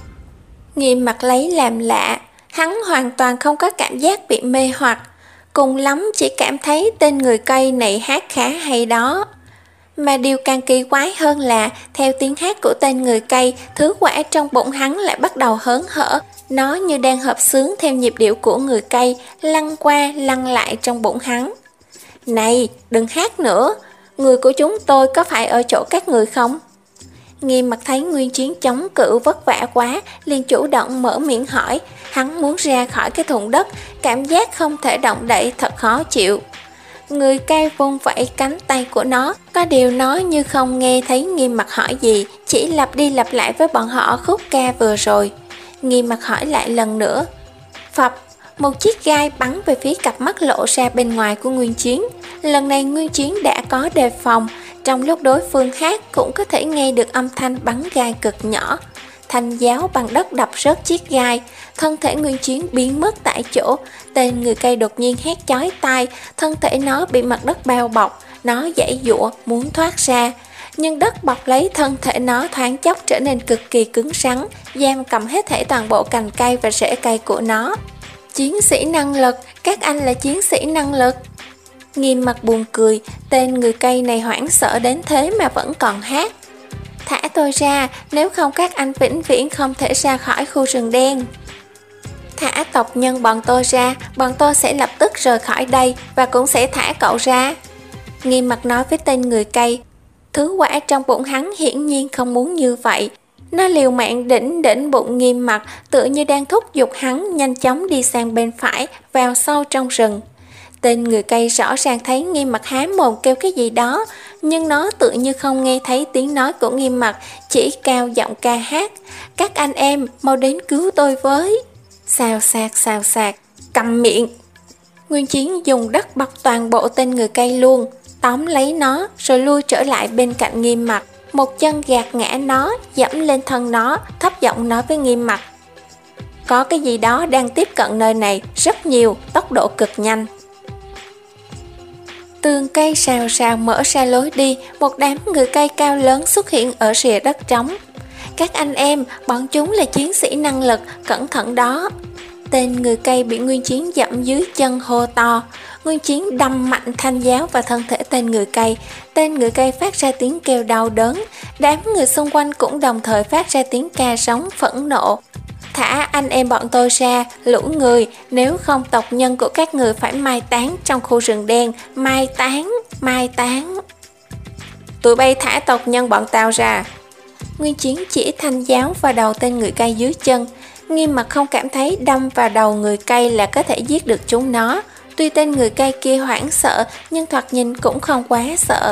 Nghiêm Mặc lấy làm lạ, hắn hoàn toàn không có cảm giác bị mê hoặc, cùng lắm chỉ cảm thấy tên người cây này hát khá hay đó. Mà điều càng kỳ quái hơn là, theo tiếng hát của tên người cây, thứ quả trong bụng hắn lại bắt đầu hớn hở. Nó như đang hợp xướng theo nhịp điệu của người cây, lăn qua lăn lại trong bụng hắn. Này, đừng hát nữa, người của chúng tôi có phải ở chỗ các người không? Nghiêm Mặc thấy Nguyên Chiến chống cự vất vả quá, liền chủ động mở miệng hỏi. Hắn muốn ra khỏi cái thùng đất, cảm giác không thể động đậy thật khó chịu. Người cây vung vẩy cánh tay của nó, có điều nó như không nghe thấy Nghiêm Mặc hỏi gì, chỉ lặp đi lặp lại với bọn họ khúc ca vừa rồi. Nghiêm Mặc hỏi lại lần nữa. Phập, một chiếc gai bắn về phía cặp mắt lộ ra bên ngoài của Nguyên Chiến. Lần này Nguyên Chiến đã có đề phòng, trong lúc đối phương hát cũng có thể nghe được âm thanh bắn gai cực nhỏ. Thanh giáo bằng đất đập rớt chiếc gai, thân thể Nguyên Chiến biến mất tại chỗ. Tên người cây đột nhiên hét chói tai, thân thể nó bị mặt đất bao bọc, nó giãy giụa muốn thoát ra. Nhưng đất bọc lấy thân thể nó thoáng chốc trở nên cực kỳ cứng rắn, giam cầm hết thảy toàn bộ cành cây và rễ cây của nó. Chiến sĩ năng lực, các anh là chiến sĩ năng lực. Nghiêm Mặc buồn cười, tên người cây này hoảng sợ đến thế mà vẫn còn hát. Thả tôi ra, nếu không các anh vĩnh viễn không thể ra khỏi khu rừng đen. Thả tộc nhân bọn tôi ra, bọn tôi sẽ lập tức rời khỏi đây và cũng sẽ thả cậu ra. Nghiêm Mặc nói với tên người cây. Thứ quả trong bụng hắn hiển nhiên không muốn như vậy. Nó liều mạng đỉnh đỉnh bụng Nghiêm Mặc, tựa như đang thúc giục hắn nhanh chóng đi sang bên phải, vào sâu trong rừng. Tên người cây rõ ràng thấy Nghiêm Mặc há mồm kêu cái gì đó, nhưng nó tự như không nghe thấy tiếng nói của Nghiêm Mặc, chỉ cao giọng ca hát: "Các anh em, mau đến cứu tôi với!" Xào xạc xào xạc. Câm miệng! Nguyên Chiến dùng đất bọc toàn bộ tên người cây luôn, tóm lấy nó rồi lui trở lại bên cạnh Nghiêm Mặc, một chân gạt ngã nó, dẫm lên thân nó, thấp giọng nói với Nghiêm Mặc: "Có cái gì đó đang tiếp cận nơi này, rất nhiều, tốc độ cực nhanh." Tường cây rào rào mở ra lối đi, một đám người cây cao lớn xuất hiện ở rìa đất trống. "Các anh em, bọn chúng là chiến sĩ năng lực, cẩn thận đó!" Tên người cây bị Nguyên Chiến dẫm dưới chân hô to. Nguyên Chiến đâm mạnh thanh giáo vào thân thể tên người cây. Tên người cây phát ra tiếng kêu đau đớn. Đám người xung quanh cũng đồng thời phát ra tiếng ca rống phẫn nộ. "Thả anh em bọn tôi ra, lũ người, nếu không tộc nhân của các người phải mai táng trong khu rừng đen, mai táng, mai táng." "Tụi bay thả tộc nhân bọn tao ra!" Nguyên Chiến chỉ thanh giáo vào đầu tên người cây dưới chân. Nghiêm Mặc không cảm thấy đâm vào đầu người cây là có thể giết được chúng nó. Tuy tên người cây kia hoảng sợ, nhưng thoạt nhìn cũng không quá sợ.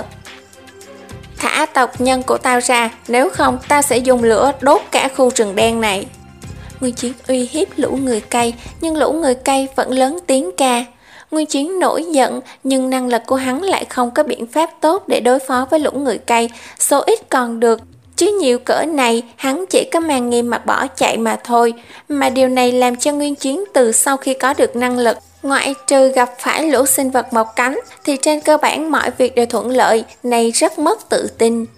"Thả tộc nhân của tao ra, nếu không tao sẽ dùng lửa đốt cả khu rừng đen này." Nguyên Chiến uy hiếp lũ người cây, nhưng lũ người cây vẫn lớn tiếng ca. Nguyên Chiến nổi giận, nhưng năng lực của hắn lại không có biện pháp tốt để đối phó với lũ người cây. Số ít còn được, chứ nhiều cỡ này hắn chỉ có mang Nghiêm Mặc bỏ chạy mà thôi. Mà điều này làm cho Nguyên Chiến từ sau khi có được năng lực, ngoại trừ gặp phải lũ sinh vật mọc cánh, thì trên cơ bản mọi việc đều thuận lợi, này rất mất tự tin.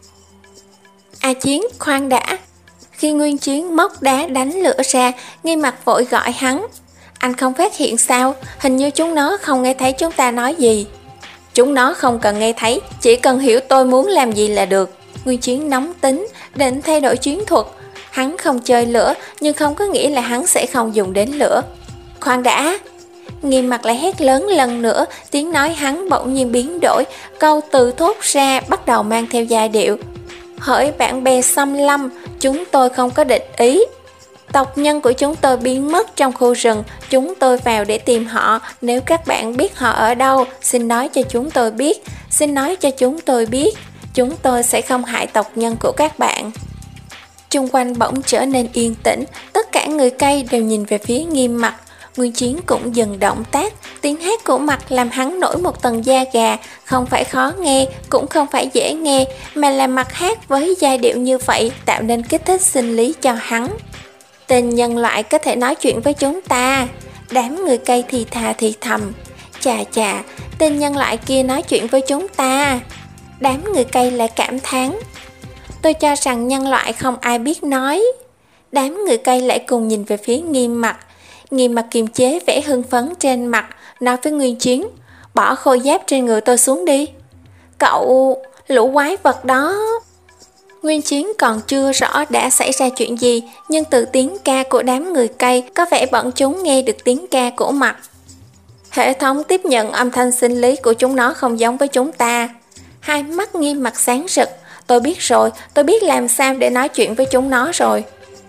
"A Chiến, khoan đã!" Khi Nguyên Chiến móc đá đánh lửa ra, Nghiêm Mặc vội gọi hắn: "Anh không phát hiện sao? Hình như chúng nó không nghe thấy chúng ta nói gì." "Chúng nó không cần nghe thấy, chỉ cần hiểu tôi muốn làm gì là được." Nguyên Chiến nóng tính, định thay đổi chiến thuật. Hắn không chơi lửa, nhưng không có nghĩa là hắn sẽ không dùng đến lửa. "Khoan đã!" Nghiêm Mặc lại hét lớn lần nữa, tiếng nói hắn bỗng nhiên biến đổi, câu từ thốt ra bắt đầu mang theo giai điệu: "Hỡi bạn bè xâm lâm, chúng tôi không có địch ý. Tộc nhân của chúng tôi biến mất trong khu rừng, chúng tôi vào để tìm họ. Nếu các bạn biết họ ở đâu, xin nói cho chúng tôi biết, xin nói cho chúng tôi biết. Chúng tôi sẽ không hại tộc nhân của các bạn." Chung quanh bỗng trở nên yên tĩnh, tất cả người cây đều nhìn về phía Nghiêm Mặc. Nguyên Chiến cũng dừng động tác, tiếng hát của Mặc làm hắn nổi một tầng da gà, không phải khó nghe, cũng không phải dễ nghe, mà là Mặc hát với giai điệu như vậy tạo nên kích thích sinh lý cho hắn. "Tên nhân loại có thể nói chuyện với chúng ta." Đám người cây thì thà thì thầm: "Chà chà, tên nhân loại kia nói chuyện với chúng ta." Đám người cây lại cảm thán: "Tôi cho rằng nhân loại không ai biết nói." Đám người cây lại cùng nhìn về phía Nghiêm Mặc. Nghiêm Mặc kiềm chế vẻ hưng phấn trên mặt, nói với Nguyên Chiến: "Bỏ khôi giáp trên người tôi xuống đi." "Cậu, lũ quái vật đó." Nguyên Chiến còn chưa rõ đã xảy ra chuyện gì, nhưng từ tiếng ca của đám người cây có vẻ bọn chúng nghe được tiếng ca của Mặc. "Hệ thống tiếp nhận âm thanh sinh lý của chúng nó không giống với chúng ta." Hai mắt Nghiêm Mặc sáng rực: "Tôi biết rồi, tôi biết làm sao để nói chuyện với chúng nó rồi."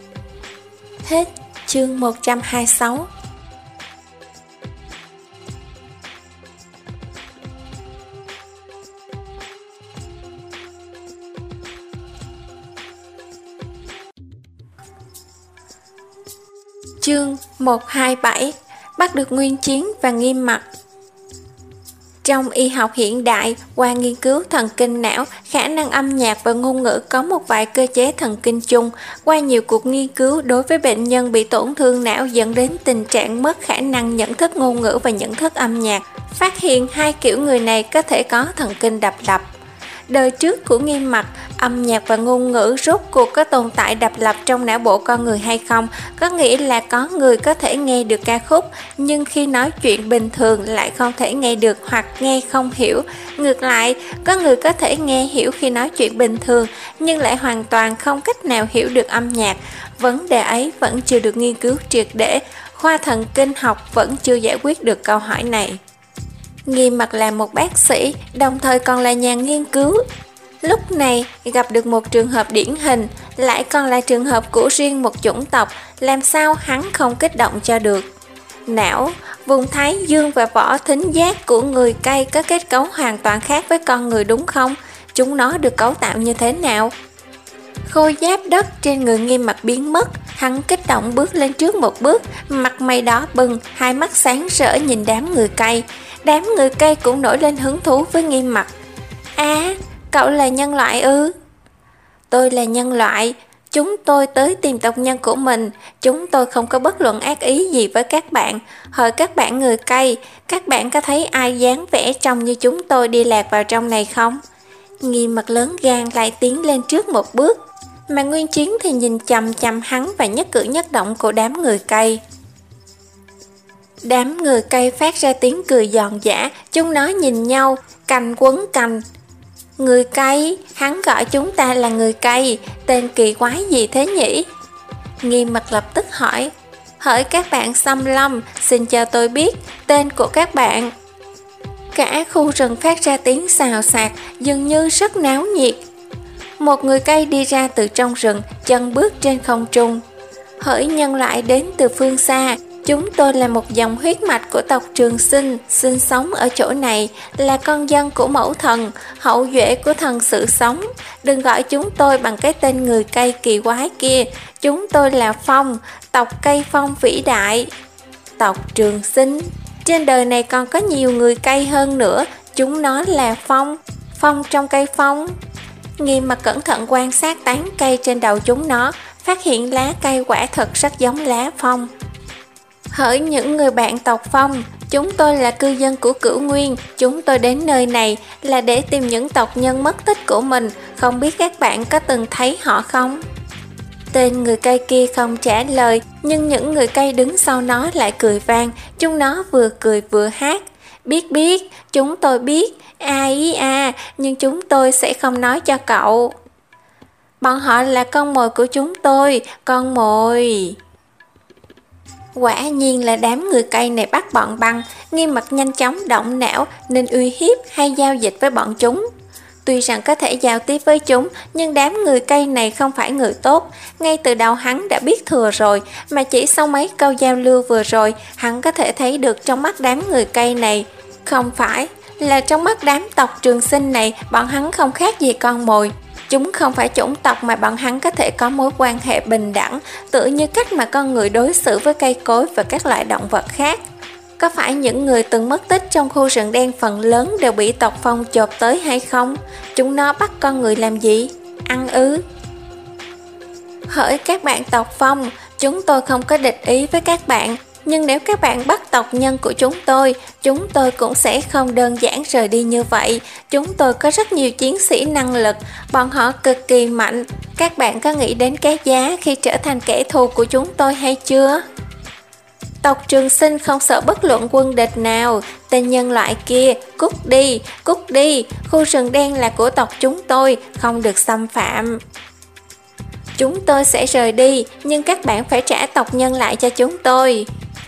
Hết chương một trăm hai mươi sáu. Chương một trăm hai mươi bảy. Bắt được Nguyên Chiến và Nghiêm Mặc. Trong y học hiện đại, qua nghiên cứu thần kinh não, khả năng âm nhạc và ngôn ngữ có một vài cơ chế thần kinh chung. Qua nhiều cuộc nghiên cứu đối với bệnh nhân bị tổn thương não dẫn đến tình trạng mất khả năng nhận thức ngôn ngữ và nhận thức âm nhạc, phát hiện hai kiểu người này có thể có thần kinh độc lập. Đời trước của Nghiêm Mặc, âm nhạc và ngôn ngữ rốt cuộc có tồn tại độc lập trong não bộ con người hay không? Có nghĩa là có người có thể nghe được ca khúc, nhưng khi nói chuyện bình thường lại không thể nghe được hoặc nghe không hiểu. Ngược lại, có người có thể nghe hiểu khi nói chuyện bình thường, nhưng lại hoàn toàn không cách nào hiểu được âm nhạc. Vấn đề ấy vẫn chưa được nghiên cứu triệt để, khoa thần kinh học vẫn chưa giải quyết được câu hỏi này. Nghiêm Mặc là một bác sĩ, đồng thời còn là nhà nghiên cứu. Lúc này gặp được một trường hợp điển hình, lại còn là trường hợp của riêng một chủng tộc, làm sao hắn không kích động cho được. Não, vùng thái dương và vỏ thính giác của người cây có kết cấu hoàn toàn khác với con người đúng không? chúng nó được cấu tạo như thế nào? Khôi giáp đất trên người Nghiêm Mặc biến mất, hắn kích động bước lên trước một bước, mặt mày đỏ bừng, hai mắt sáng rỡ nhìn đám người cây. Đám người cây cũng nổi lên hứng thú với Nghiêm Mặc. À, cậu là nhân loại ư? Tôi là nhân loại, chúng tôi tới tìm tộc nhân của mình, chúng tôi không có bất luận ác ý gì với các bạn. Hỏi các bạn người cây, các bạn có thấy ai dáng vẻ trông như chúng tôi đi lạc vào trong này không? Nghiêm Mặc lớn gan lại tiến lên trước một bước, mà Nguyên Chiến thì nhìn chằm chằm hắn và nhất cử nhất động của đám người cây. Đám người cây phát ra tiếng cười giòn giã, chúng nó nhìn nhau, cành quấn cành. Người cây, hắn gọi chúng ta là người cây, tên kỳ quái gì thế nhỉ? Nghiêm Mặc lập tức hỏi, hỡi các bạn xâm lâm, xin cho tôi biết tên của các bạn. Cả khu rừng phát ra tiếng xào xạc, dường như rất náo nhiệt. Một người cây đi ra từ trong rừng, chân bước trên không trung. Hỡi nhân loại đến từ phương xa, chúng tôi là một dòng huyết mạch của tộc Trường Sinh, sinh sống ở chỗ này, là con dân của mẫu thần, hậu duệ của thần sự sống. Đừng gọi chúng tôi bằng cái tên người cây kỳ quái kia, chúng tôi là Phong, tộc cây Phong vĩ đại. Tộc Trường Sinh, trên đời này còn có nhiều người cây hơn nữa, chúng nó là Phong, Phong trong cây Phong. Nghiêm Mặc cẩn thận quan sát tán cây trên đầu chúng nó, phát hiện lá cây quả thật rất giống lá phong. Hỡi những người bạn tộc Phong, chúng tôi là cư dân của Cửu Nguyên, chúng tôi đến nơi này là để tìm những tộc nhân mất tích của mình, không biết các bạn có từng thấy họ không? Tên người cây kia không trả lời, nhưng những người cây đứng sau nó lại cười vang, chúng nó vừa cười vừa hát. Biết biết, chúng tôi biết, ai à, nhưng chúng tôi sẽ không nói cho cậu. Bọn họ là con mồi của chúng tôi, con mồi. Quả nhiên là đám người cây này bắt bọn băng, Nghiêm Mặc nhanh chóng động não nên uy hiếp hay giao dịch với bọn chúng. Tuy rằng có thể giao tiếp với chúng, nhưng đám người cây này không phải người tốt. Ngay từ đầu hắn đã biết thừa rồi, mà chỉ sau mấy câu giao lưu vừa rồi, hắn có thể thấy được trong mắt đám người cây này. Không phải, là trong mắt đám tộc Trường Sinh này, bọn hắn không khác gì con mồi. Chúng không phải chủng tộc mà bọn hắn có thể có mối quan hệ bình đẳng, tựa như cách mà con người đối xử với cây cối và các loại động vật khác. Có phải những người từng mất tích trong khu rừng đen phần lớn đều bị tộc Phong chộp tới hay không? Chúng nó bắt con người làm gì? Ăn ư? Hỡi các bạn tộc Phong, chúng tôi không có địch ý với các bạn, nhưng nếu các bạn bắt tộc nhân của chúng tôi, chúng tôi cũng sẽ không đơn giản rời đi như vậy. Chúng tôi có rất nhiều chiến sĩ năng lực, bọn họ cực kỳ mạnh. Các bạn có nghĩ đến cái giá khi trở thành kẻ thù của chúng tôi hay chưa? Tộc Trường Sinh không sợ bất luận quân địch nào. Tên nhân loại kia, cút đi, cút đi, khu rừng đen là của tộc chúng tôi, không được xâm phạm. Chúng tôi sẽ rời đi, nhưng các bạn phải trả tộc nhân lại cho chúng tôi.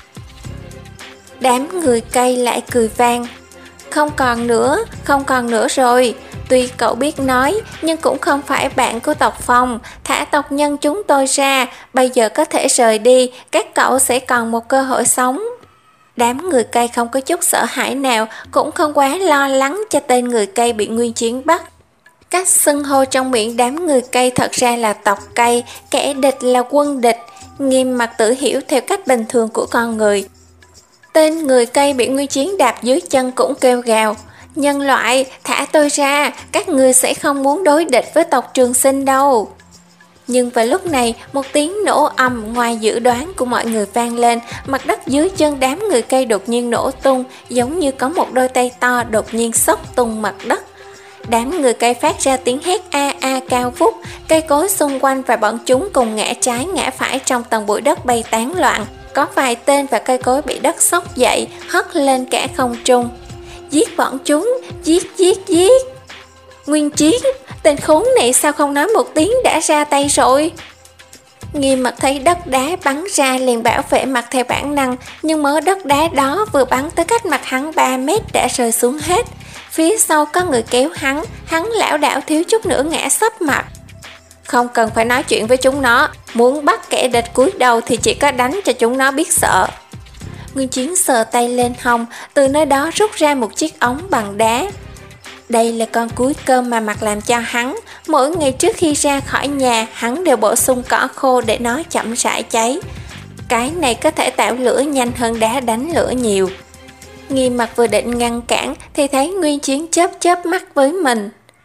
Đám người cây lại cười vang. Không còn nữa, không còn nữa rồi. Tuy cậu biết nói, nhưng cũng không phải bạn của tộc Phong. Thả tộc nhân chúng tôi ra, bây giờ có thể rời đi, các cậu sẽ còn một cơ hội sống. Đám người cây không có chút sợ hãi nào, cũng không quá lo lắng cho tên người cây bị Nguyên Chiến bắt. Cách xưng hô trong miệng đám người cây thật ra là tộc cây, kẻ địch là quân địch, Nghiêm Mặc tự hiểu theo cách bình thường của con người. Tên người cây bị Nguyên Chiến đạp dưới chân cũng kêu gào. Nhân loại, thả tôi ra, các ngươi sẽ không muốn đối địch với tộc Trường Sinh đâu. Nhưng vào lúc này, một tiếng nổ ầm ngoài dự đoán của mọi người vang lên, mặt đất dưới chân đám người cây đột nhiên nổ tung, giống như có một đôi tay to đột nhiên xốc tung mặt đất. Đám người cây phát ra tiếng hét a a cao vút, cây cối xung quanh và bọn chúng cùng ngã trái ngã phải trong tầng bụi đất bay tán loạn. Có vài tên và cây cối bị đất xốc dậy, hất lên cả không trung. Giết bọn chúng, giết giết giết. Nguyên Chiến, tên khốn này sao không nói một tiếng đã ra tay rồi? Nghiêm Mặc thấy đất đá bắn ra liền bảo vệ mặt theo bản năng, nhưng mớ đất đá đó vừa bắn tới cách mặt hắn ba mét đã rơi xuống hết. Phía sau có người kéo hắn, hắn lảo đảo thiếu chút nữa ngã sấp mặt. Không cần phải nói chuyện với chúng nó, muốn bắt kẻ địch cúi đầu thì chỉ có đánh cho chúng nó biết sợ. Nguyên Chiến sờ tay lên hông, từ nơi đó rút ra một chiếc ống bằng đá. Đây là con cúi cơm mà Mặc làm cho hắn. Mỗi ngày trước khi ra khỏi nhà, hắn đều bổ sung cỏ khô để nó chậm rãi cháy. Cái này có thể tạo lửa nhanh hơn đá đánh lửa nhiều. Nghiêm Mặc vừa định ngăn cản thì thấy Nguyên Chiến chớp chớp mắt với mình.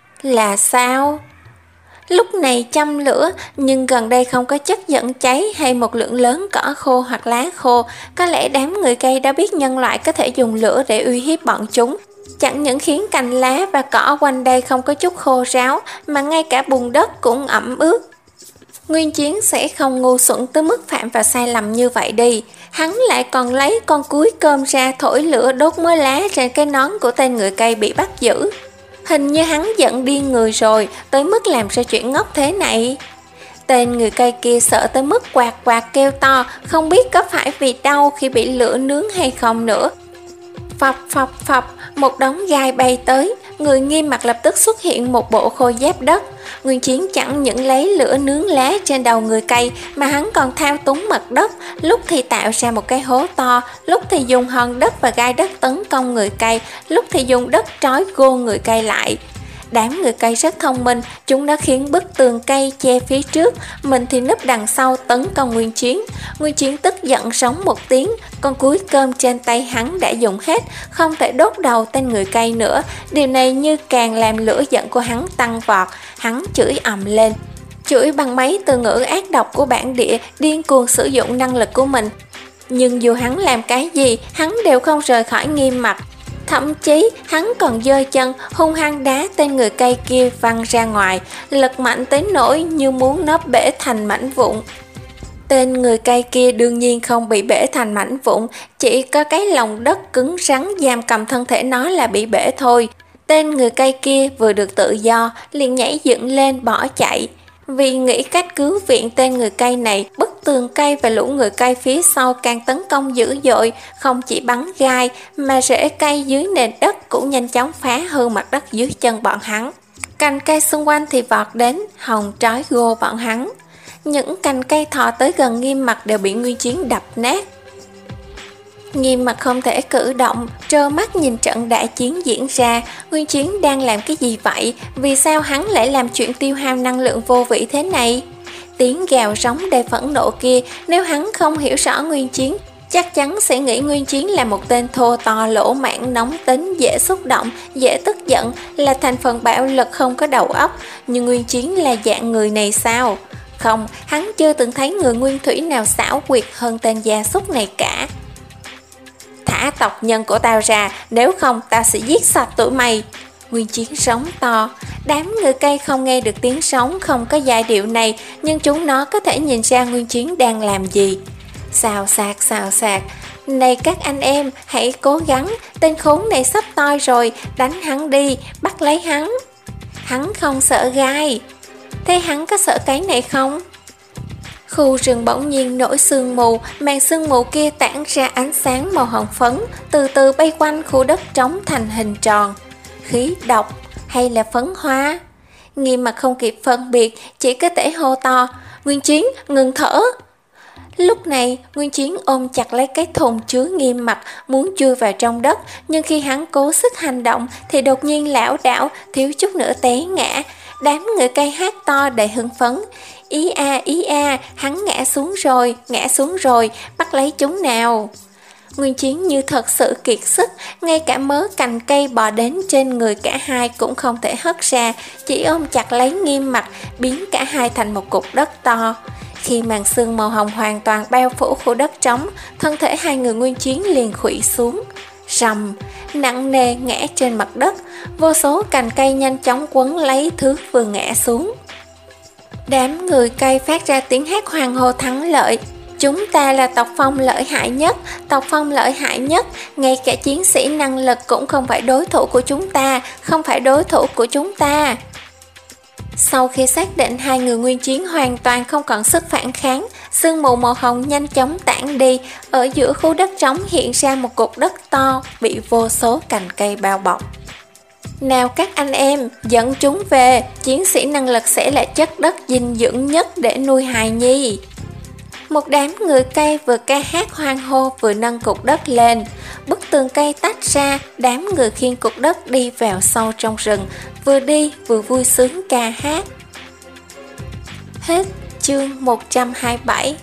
Là sao? Lúc này châm lửa, nhưng gần đây không có chất dẫn cháy hay một lượng lớn cỏ khô hoặc lá khô. Có lẽ đám người cây đã biết nhân loại có thể dùng lửa để uy hiếp bọn chúng. Chẳng những khiến cành lá và cỏ quanh đây không có chút khô ráo, mà ngay cả bùn đất cũng ẩm ướt. Nguyên Chiến sẽ không ngu xuẩn tới mức phạm vào sai lầm như vậy đi. Hắn lại còn lấy con cúi cơm ra thổi lửa đốt mớ lá trên cái nón của tên người cây bị bắt giữ. Hình như hắn giận điên người rồi, tới mức làm ra chuyện ngốc thế này. Tên người cây kia sợ tới mức quạt quạt kêu to, không biết có phải vì đau khi bị lửa nướng hay không nữa. Phập phập phập, một đống gai bay tới, người Nghiêm Mặc lập tức xuất hiện một bộ khôi giáp đất. Nguyên Chiến chẳng những lấy lửa nướng lá trên đầu người cây, mà hắn còn thao túng mặt đất, lúc thì tạo ra một cái hố to, lúc thì dùng hòn đất và gai đất tấn công người cây, lúc thì dùng đất trói gô người cây lại. Đám người cây rất thông minh, chúng đã khiến bức tường cây che phía trước, mình thì núp đằng sau tấn công Nguyên Chiến. Nguyên Chiến tức giận sống một tiếng, con cúi cơm trên tay hắn đã dùng hết, không thể đốt đầu tên người cây nữa. Điều này như càng làm lửa giận của hắn tăng vọt, hắn chửi ầm lên. Chửi bằng mấy từ ngữ ác độc của bản địa, điên cuồng sử dụng năng lực của mình. Nhưng dù hắn làm cái gì, hắn đều không rời khỏi Nghiêm Mặc. Thậm chí hắn còn giơ chân hung hăng đá tên người cây kia văng ra ngoài, lật mạnh tới nỗi như muốn nó bể thành mảnh vụn. Tên người cây kia đương nhiên không bị bể thành mảnh vụn, chỉ có cái lòng đất cứng rắn giam cầm thân thể nó là bị bể thôi. Tên người cây kia vừa được tự do liền nhảy dựng lên bỏ chạy. Vì nghĩ cách cứu viện tên người cây này, bức tường cây và lũ người cây phía sau càng tấn công dữ dội, không chỉ bắn gai mà rễ cây dưới nền đất cũng nhanh chóng phá hư mặt đất dưới chân bọn hắn. Cành cây xung quanh thì vọt đến, hòng trói gô bọn hắn. Những cành cây thò tới gần Nghiêm Mặc đều bị Nguyên Chiến đập nát. Nghiêm Mặc không thể cử động, trơ mắt nhìn trận đại chiến diễn ra. Nguyên Chiến đang làm cái gì vậy? Vì sao hắn lại làm chuyện tiêu hao năng lượng vô vị thế này? Tiếng gào rống đầy phẫn nộ kia, nếu hắn không hiểu rõ Nguyên Chiến, chắc chắn sẽ nghĩ Nguyên Chiến là một tên thô to lỗ mãng, nóng tính, dễ xúc động, dễ tức giận, là thành phần bạo lực không có đầu óc. Nhưng Nguyên Chiến là dạng người này sao? Không, hắn chưa từng thấy người nguyên thủy nào xảo quyệt hơn tên gia súc này cả. Thả tộc nhân của tao ra, nếu không tao sẽ giết sạch tụi mày. Nguyên Chiến sống to. Đám người cây không nghe được tiếng sống không có giai điệu này, nhưng chúng nó có thể nhìn ra Nguyên Chiến đang làm gì. Xào xạc xào xạc. Này các anh em, hãy cố gắng, tên khốn này sắp toi rồi, đánh hắn đi, bắt lấy hắn. Hắn không sợ gai. Thế hắn có sợ cái này không? Khu rừng bỗng nhiên nổi sương mù, màn sương mù kia tản ra ánh sáng màu hồng phấn, từ từ bay quanh khu đất trống thành hình tròn. Khí độc hay là phấn hoa? Nghiêm Mặc không kịp phân biệt, chỉ có thể hô to, Nguyên Chiến, ngừng thở. Lúc này, Nguyên Chiến ôm chặt lấy cái thùng chứa Nghiêm Mặc, muốn chui vào trong đất, nhưng khi hắn cố sức hành động thì đột nhiên lảo đảo, thiếu chút nữa té ngã. Đám người cây hát to đầy hưng phấn. Ý a, ý a, hắn ngã xuống rồi, ngã xuống rồi, bắt lấy chúng nào. Nguyên Chiến như thật sự kiệt sức, ngay cả mớ cành cây bò đến trên người cả hai cũng không thể hất ra, chỉ ôm chặt lấy Nghiêm Mặc, biến cả hai thành một cục đất to. Khi màn sương màu hồng hoàn toàn bao phủ khu đất trống, thân thể hai người Nguyên Chiến liền khuỵu xuống. Rầm, nặng nề ngã trên mặt đất, vô số cành cây nhanh chóng quấn lấy thứ vừa ngã xuống. Đám người cây phát ra tiếng hát hoan hô thắng lợi. Chúng ta là tộc Phong lợi hại nhất, tộc Phong lợi hại nhất, ngay cả chiến sĩ năng lực cũng không phải đối thủ của chúng ta, không phải đối thủ của chúng ta. Sau khi xác định hai người Nguyên Chiến hoàn toàn không còn sức phản kháng, sương mù màu hồng nhanh chóng tản đi, ở giữa khu đất trống hiện ra một cục đất to bị vô số cành cây bao bọc. Nào các anh em, dẫn chúng về, chiến sĩ năng lực sẽ là chất đất dinh dưỡng nhất để nuôi hài nhi. Một đám người cây vừa ca hát hoan hô vừa nâng cục đất lên. Bức tường cây tách ra, đám người khiêng cục đất đi vào sâu trong rừng, vừa đi vừa vui sướng ca hát. Hết chương một trăm hai mươi bảy.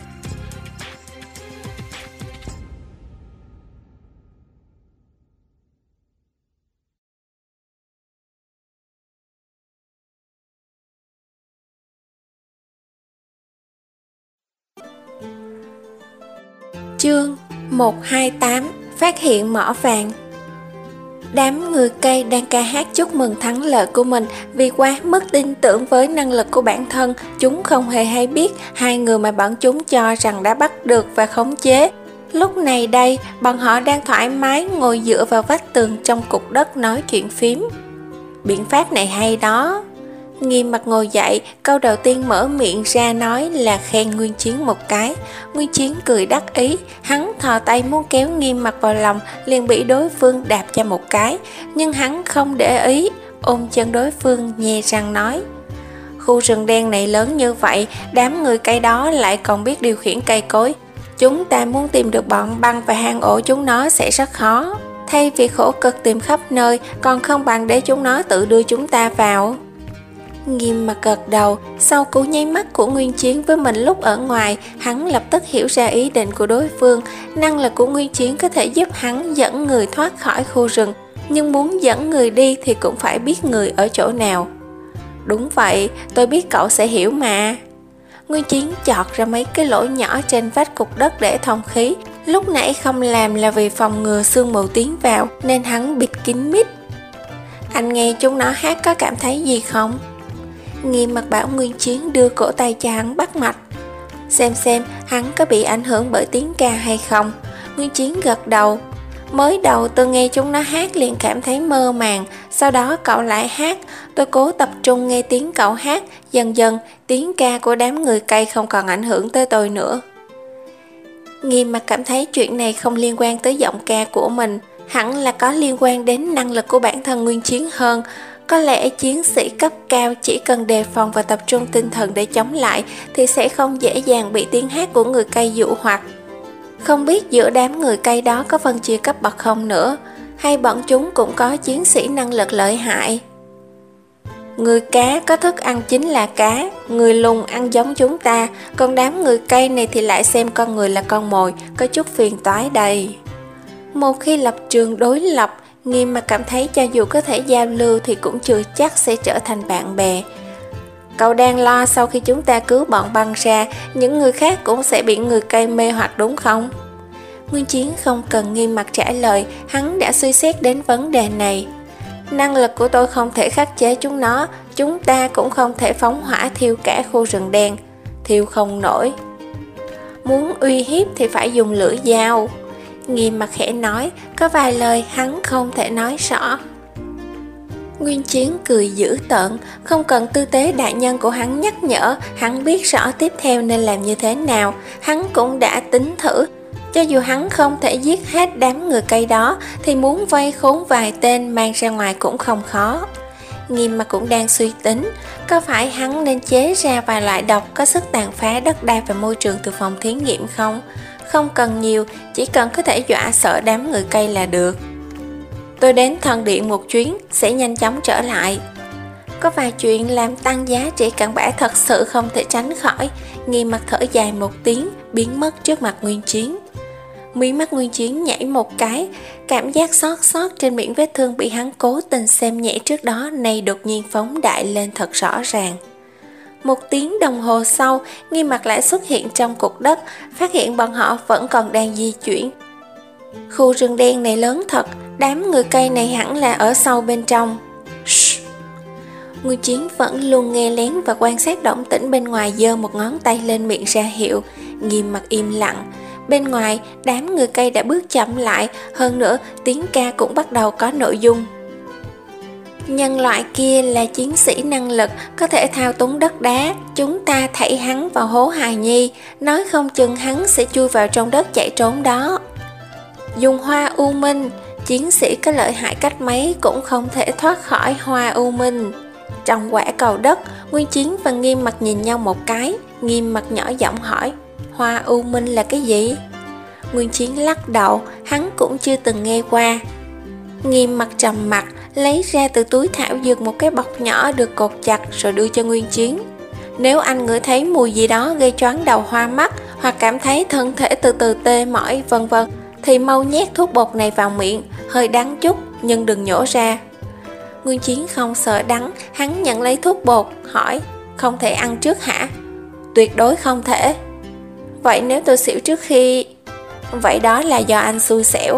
Chương một trăm hai mươi tám. Phát hiện mỏ vàng. Đám người cây đang ca hát chúc mừng thắng lợi của mình. Vì quá mất tin tưởng với năng lực của bản thân, chúng không hề hay biết hai người mà bọn chúng cho rằng đã bắt được và khống chế. Lúc này đây, bọn họ đang thoải mái ngồi dựa vào vách tường trong cục đất nói chuyện phím. Biện pháp này hay đó. Nghiêm mặt ngồi dậy, câu đầu tiên mở miệng ra nói là khen Nguyên Chiến một cái. Nguyên Chiến cười đắc ý, hắn thò tay muốn kéo Nghiêm mặt vào lòng, liền bị đối phương đạp cho một cái. Nhưng hắn không để ý, ôm chân đối phương nhe răng nói: khu rừng đen này lớn như vậy, đám người cây đó lại còn biết điều khiển cây cối. Chúng ta muốn tìm được bọn băng và hang ổ chúng nó sẽ rất khó. Thay vì khổ cực tìm khắp nơi, còn không bằng để chúng nó tự đưa chúng ta vào. Nghiêm mặt gật đầu, sau cú nháy mắt của Nguyên Chiến với mình lúc ở ngoài, hắn lập tức hiểu ra ý định của đối phương. Năng lực của Nguyên Chiến có thể giúp hắn dẫn người thoát khỏi khu rừng, nhưng muốn dẫn người đi thì cũng phải biết người ở chỗ nào. Đúng vậy, tôi biết cậu sẽ hiểu mà. Nguyên Chiến chọt ra mấy cái lỗ nhỏ trên vách cục đất để thông khí. Lúc nãy không làm là vì phòng ngừa sương mù tiến vào, nên hắn bịt kín mít. Anh nghe chúng nó hát có cảm thấy gì không? Nghiêm mặt bảo Nguyên Chiến đưa cổ tay cho hắn bắt mạch, xem xem hắn có bị ảnh hưởng bởi tiếng ca hay không. Nguyên Chiến gật đầu. Mới đầu tôi nghe chúng nó hát liền cảm thấy mơ màng, sau đó cậu lại hát, tôi cố tập trung nghe tiếng cậu hát, dần dần tiếng ca của đám người cây không còn ảnh hưởng tới tôi nữa. Nghiêm mặt cảm thấy chuyện này không liên quan tới giọng ca của mình, hẳn là có liên quan đến năng lực của bản thân Nguyên Chiến hơn. Có lẽ chiến sĩ cấp cao chỉ cần đề phòng và tập trung tinh thần để chống lại thì sẽ không dễ dàng bị tiếng hát của người cây dụ hoặc. Không biết giữa đám người cây đó có phân chia cấp bậc không nữa, hay bọn chúng cũng có chiến sĩ năng lực lợi hại. Người cá có thức ăn chính là cá, người lùn ăn giống chúng ta, còn đám người cây này thì lại xem con người là con mồi, có chút phiền toái đây. Một khi lập trường đối lập, Nghiêm mà cảm thấy cho dù có thể giao lưu thì cũng chưa chắc sẽ trở thành bạn bè. Cậu đang lo sau khi chúng ta cứu bọn băng ra, những người khác cũng sẽ bị người cây mê hoặc đúng không? Nguyên Chiến không cần Nghiêm mặt trả lời, hắn đã suy xét đến vấn đề này. Năng lực của tôi không thể khắc chế chúng nó, chúng ta cũng không thể phóng hỏa thiêu cả khu rừng đen, thiêu không nổi. Muốn uy hiếp thì phải dùng lưỡi dao. Nghiêm mặt khẽ nói, có vài lời hắn không thể nói rõ. Nguyên Chiến cười dữ tợn, không cần tư tế đại nhân của hắn nhắc nhở, hắn biết rõ tiếp theo nên làm như thế nào, hắn cũng đã tính thử. Cho dù hắn không thể giết hết đám người cây đó, thì muốn vây khốn vài tên mang ra ngoài cũng không khó. Nghiêm mặt cũng đang suy tính, có phải hắn nên chế ra vài loại độc có sức tàn phá đất đai và môi trường từ phòng thí nghiệm không? Không cần nhiều, chỉ cần có thể dọa sợ đám người cây là được. Tôi đến thần điện một chuyến, sẽ nhanh chóng trở lại. Có vài chuyện làm tăng giá trị cặn bã thật sự không thể tránh khỏi. Nghiêm mặt thở dài một tiếng, biến mất trước mặt Nguyên Chiến. Mí mắt Nguyên Chiến nhảy một cái, cảm giác xót xót trên miệng vết thương bị hắn cố tình xem nhẹ trước đó nay đột nhiên phóng đại lên thật rõ ràng. Một tiếng đồng hồ sau, Nghiêm mặt lại xuất hiện trong cục đất, phát hiện bọn họ vẫn còn đang di chuyển. Khu rừng đen này lớn thật, đám người cây này hẳn là ở sâu bên trong. Shhh. Nguyên Chiến vẫn luôn nghe lén và quan sát động tĩnh bên ngoài, giơ một ngón tay lên miệng ra hiệu. Nghiêm mặt im lặng. Bên ngoài, đám người cây đã bước chậm lại, hơn nữa tiếng ca cũng bắt đầu có nội dung. Nhân loại kia là chiến sĩ năng lực, có thể thao túng đất đá, chúng ta thảy hắn vào hố hài nhi, nói không chừng hắn sẽ chui vào trong đất chạy trốn đó. Dùng hoa u minh, chiến sĩ có lợi hại cách mấy cũng không thể thoát khỏi hoa u minh. Trong quả cầu đất, Nguyên Chiến và Nghiêm mặt nhìn nhau một cái, Nghiêm mặt nhỏ giọng hỏi, Hoa u minh là cái gì? Nguyên Chiến lắc đầu, hắn cũng chưa từng nghe qua. Nghiêm mặt trầm mặt, lấy ra từ túi thảo dược một cái bọc nhỏ được cột chặt rồi đưa cho Nguyên Chiến. Nếu anh ngửi thấy mùi gì đó gây choáng đầu hoa mắt, hoặc cảm thấy thân thể từ từ tê mỏi vân vân, thì mau nhét thuốc bột này vào miệng, hơi đắng chút nhưng đừng nhổ ra. Nguyên Chiến không sợ đắng, hắn nhận lấy thuốc bột, hỏi, không thể ăn trước hả? Tuyệt đối không thể. Vậy nếu tôi xỉu trước khi... Vậy đó là do anh xui xẻo.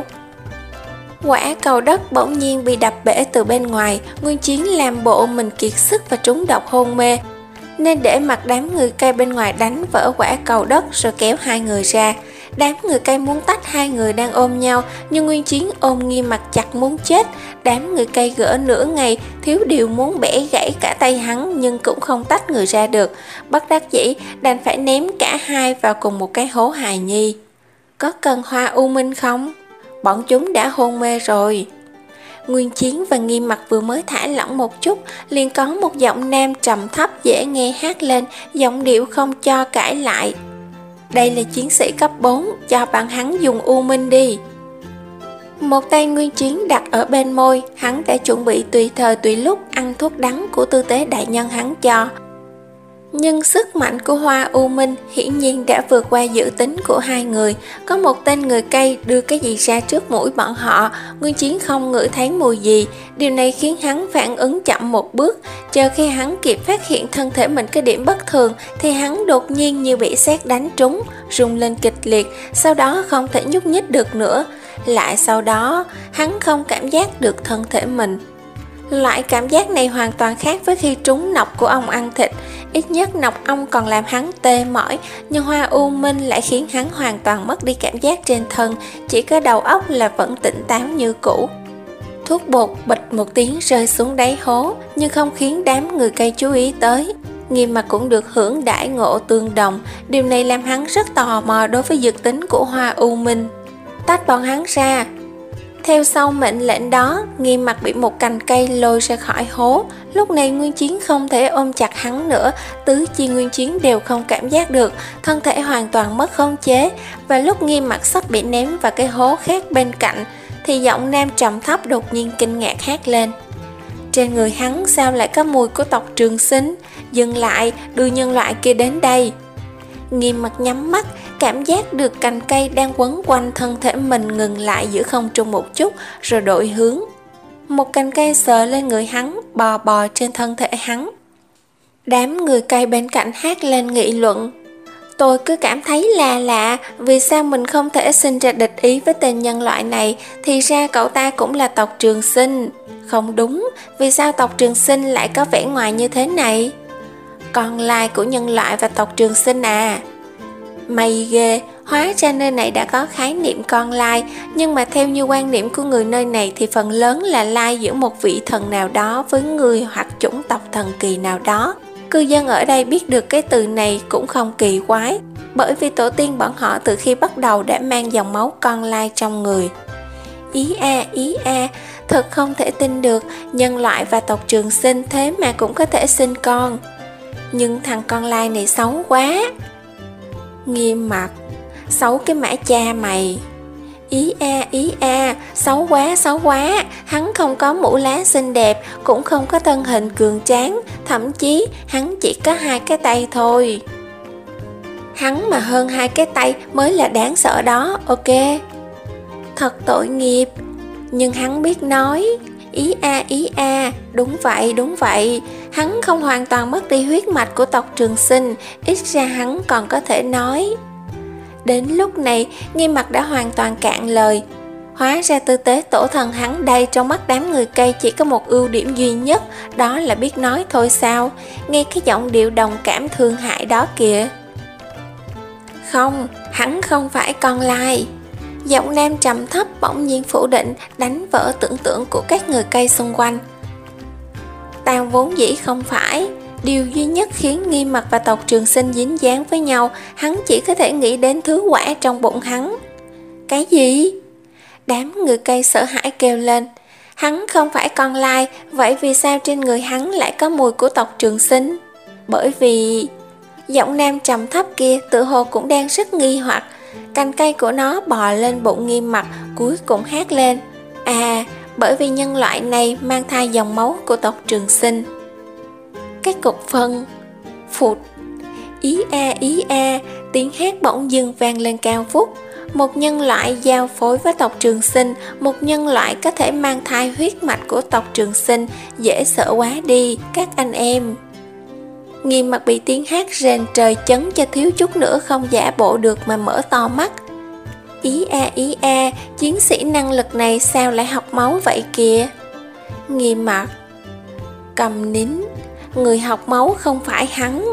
Quả cầu đất bỗng nhiên bị đập bể từ bên ngoài. Nguyên Chiến làm bộ mình kiệt sức và trúng độc hôn mê, nên để mặc đám người cây bên ngoài đánh vỡ quả cầu đất rồi kéo hai người ra. Đám người cây muốn tách hai người đang ôm nhau, nhưng Nguyên Chiến ôm Nghiêm Mặt chặt muốn chết. Đám người cây gỡ nửa ngày, thiếu điều muốn bẻ gãy cả tay hắn nhưng cũng không tách người ra được. Bất đắc dĩ đành phải ném cả hai vào cùng một cái hố hài nhi. Có cần Hoa u minh không? Bọn chúng đã hôn mê rồi. Nguyên Chiến và Nghiêm Mặt vừa mới thả lỏng một chút, liền có một giọng nam trầm thấp dễ nghe hát lên, giọng điệu không cho cãi lại. Đây là chiến sĩ cấp bốn, cho bạn hắn dùng u minh đi. Một tay Nguyên Chiến đặt ở bên môi, hắn đã chuẩn bị tùy thời tùy lúc ăn thuốc đắng của tư tế đại nhân hắn cho. Nhưng sức mạnh của Hoa u minh hiển nhiên đã vượt qua dự tính của hai người. Có một tên người cây đưa cái gì ra trước mũi bọn họ, Nguyên Chiến không ngửi thấy mùi gì. Điều này khiến hắn phản ứng chậm một bước. Chờ khi hắn kịp phát hiện thân thể mình cái điểm bất thường, thì hắn đột nhiên như bị sét đánh trúng, rung lên kịch liệt, sau đó không thể nhúc nhích được nữa. Lại sau đó, hắn không cảm giác được thân thể mình. Loại cảm giác này hoàn toàn khác với khi trúng nọc của ong ăn thịt. Ít nhất nọc ong còn làm hắn tê mỏi, nhưng Hoa u minh lại khiến hắn hoàn toàn mất đi cảm giác trên thân, chỉ có đầu óc là vẫn tỉnh táo như cũ. Thuốc bột bịch một tiếng rơi xuống đáy hố, nhưng không khiến đám người cây chú ý tới. Nghiêm Mặt cũng được hưởng đãi ngộ tương đồng. Điều này làm hắn rất tò mò đối với dược tính của Hoa u minh. Tách bọn hắn ra. Theo sau mệnh lệnh đó, Nghiêm Mặt bị một cành cây lôi ra khỏi hố. Lúc này Nguyên Chiến không thể ôm chặt hắn nữa, tứ chi Nguyên Chiến đều không cảm giác được, thân thể hoàn toàn mất khống chế. Và lúc Nghiêm Mặt sắp bị ném vào cái hố khác bên cạnh, thì giọng nam trầm thấp đột nhiên kinh ngạc hát lên. Trên người hắn sao lại có mùi của tộc Trường Sinh? Dừng lại, đưa nhân loại kia đến đây. Nghiêm Mặt nhắm mắt, cảm giác được cành cây đang quấn quanh thân thể mình ngừng lại giữa không trung một chút, rồi đổi hướng. Một cành cây sờ lên người hắn, bò bò trên thân thể hắn. Đám người cây bên cạnh hát lên nghị luận. Tôi cứ cảm thấy là lạ, vì sao mình không thể sinh ra địch ý với tên nhân loại này, thì ra cậu ta cũng là tộc Trường Sinh. Không đúng, vì sao tộc Trường Sinh lại có vẻ ngoài như thế này? Con lai của nhân loại và tộc Trường Sinh à? May ghê, hóa ra nơi này đã có khái niệm con lai, nhưng mà theo như quan niệm của người nơi này thì phần lớn là lai giữa một vị thần nào đó với người hoặc chủng tộc thần kỳ nào đó. Cư dân ở đây biết được cái từ này cũng không kỳ quái, bởi vì tổ tiên bọn họ từ khi bắt đầu đã mang dòng máu con lai trong người. Ý a, ý a, thật không thể tin được, nhân loại và tộc Trường Sinh thế mà cũng có thể sinh con. Nhưng thằng con lai này xấu quá. Nghiêm Mặt, xấu cái mã cha mày. Ý a, ý a, xấu quá, xấu quá. Hắn không có mũ lá xinh đẹp, cũng không có thân hình cường tráng, thậm chí hắn chỉ có hai cái tay thôi. Hắn mà hơn hai cái tay mới là đáng sợ đó, ok. Thật tội nghiệp. Nhưng hắn biết nói. Ý a, ý a, đúng vậy, đúng vậy. Hắn không hoàn toàn mất đi huyết mạch của tộc Trường Sinh, ít ra hắn còn có thể nói. Đến lúc này, Nghiêm Mặt đã hoàn toàn cạn lời. Hóa ra tư tế tổ thần hắn đây trong mắt đám người cây chỉ có một ưu điểm duy nhất, đó là biết nói thôi sao. Nghe cái giọng điệu đồng cảm thương hại đó kìa. Không, hắn không phải con lai. Giọng nam trầm thấp bỗng nhiên phủ định, đánh vỡ tưởng tượng của các người cây xung quanh. Tao vốn dĩ không phải. Điều duy nhất khiến Nghiêm Mặt và tộc Trường Sinh dính dáng với nhau, hắn chỉ có thể nghĩ đến thứ quả trong bụng hắn. Cái gì? Đám người cây sợ hãi kêu lên. Hắn không phải con lai, vậy vì sao trên người hắn lại có mùi của tộc Trường Sinh? Bởi vì... Giọng nam trầm thấp kia tự hồ cũng đang rất nghi hoặc. Cành cây của nó bò lên bụng Nghiêm Mặc, cuối cùng hát lên: À, bởi vì nhân loại này mang thai dòng máu của tộc Trường Sinh. Cái cục phân phụt. Ý a ý a, tiếng hát bỗng dưng vang lên cao vút. Một nhân loại giao phối với tộc Trường Sinh, một nhân loại có thể mang thai huyết mạch của tộc Trường Sinh, dễ sợ quá đi các anh em. Nghiêm Mặc bị tiếng hát rền trời chấn cho thiếu chút nữa không giả bộ được mà mở to mắt. Ý a ý a, chiến sĩ năng lực này sao lại học máu vậy kìa? Nghiêm Mặc cầm nín, người học máu không phải hắn.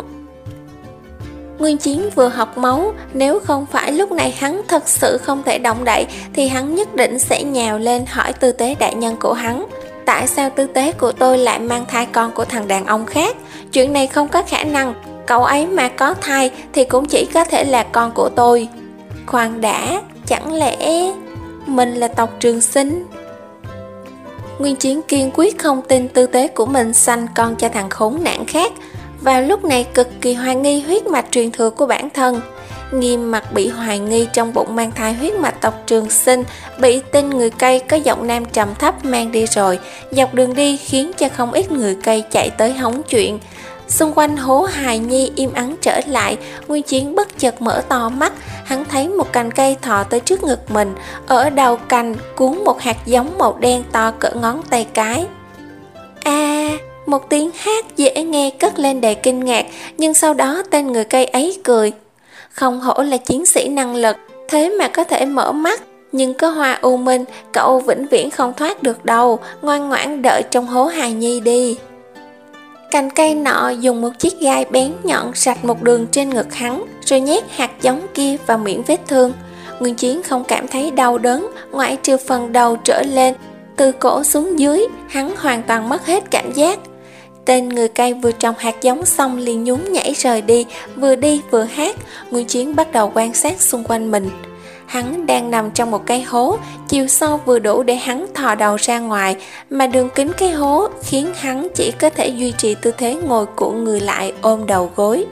Nguyên Chiến vừa học máu, nếu không phải lúc này hắn thật sự không thể động đậy thì hắn nhất định sẽ nhào lên hỏi tư tế đại nhân của hắn: tại sao tư tế của tôi lại mang thai con của thằng đàn ông khác? Chuyện này không có khả năng, cậu ấy mà có thai thì cũng chỉ có thể là con của tôi. Khoan đã, chẳng lẽ mình là tộc Trường Sinh? Nguyên Chiến kiên quyết không tin tư tế của mình sanh con cho thằng khốn nạn khác. Vào lúc này cực kỳ hoài nghi huyết mạch truyền thừa của bản thân. Nghiêm Mặc bị hoài nghi trong bụng mang thai huyết mạch tộc Trường Sinh, bị tên người cây có giọng nam trầm thấp mang đi rồi. Dọc đường đi khiến cho không ít người cây chạy tới hóng chuyện. Xung quanh hố hài nhi im ắng trở lại. Nguyên Chiến bất chợt mở to mắt. Hắn thấy một cành cây thò tới trước ngực mình. Ở đầu cành cuốn một hạt giống màu đen to cỡ ngón tay cái. A, một tiếng hát dễ nghe cất lên đầy kinh ngạc. Nhưng sau đó tên người cây ấy cười. Không hổ là chiến sĩ năng lực, thế mà có thể mở mắt. Nhưng có Hoa U Minh, cậu vĩnh viễn không thoát được đâu. Ngoan ngoãn đợi trong hố hài nhi đi. Cành cây nọ dùng một chiếc gai bén nhọn rạch một đường trên ngực hắn, rồi nhét hạt giống kia vào miệng vết thương. Nguyên Chiến không cảm thấy đau đớn, ngoại trừ phần đầu trở lên. Từ cổ xuống dưới, hắn hoàn toàn mất hết cảm giác. Tên người cây vừa trồng hạt giống xong liền nhún nhảy rời đi, vừa đi vừa hát. Nguyên Chiến bắt đầu quan sát xung quanh mình. Hắn đang nằm trong một cái hố, chiều sâu vừa đủ để hắn thò đầu ra ngoài, mà đường kính cái hố khiến hắn chỉ có thể duy trì tư thế ngồi cuộn người lại ôm đầu gối.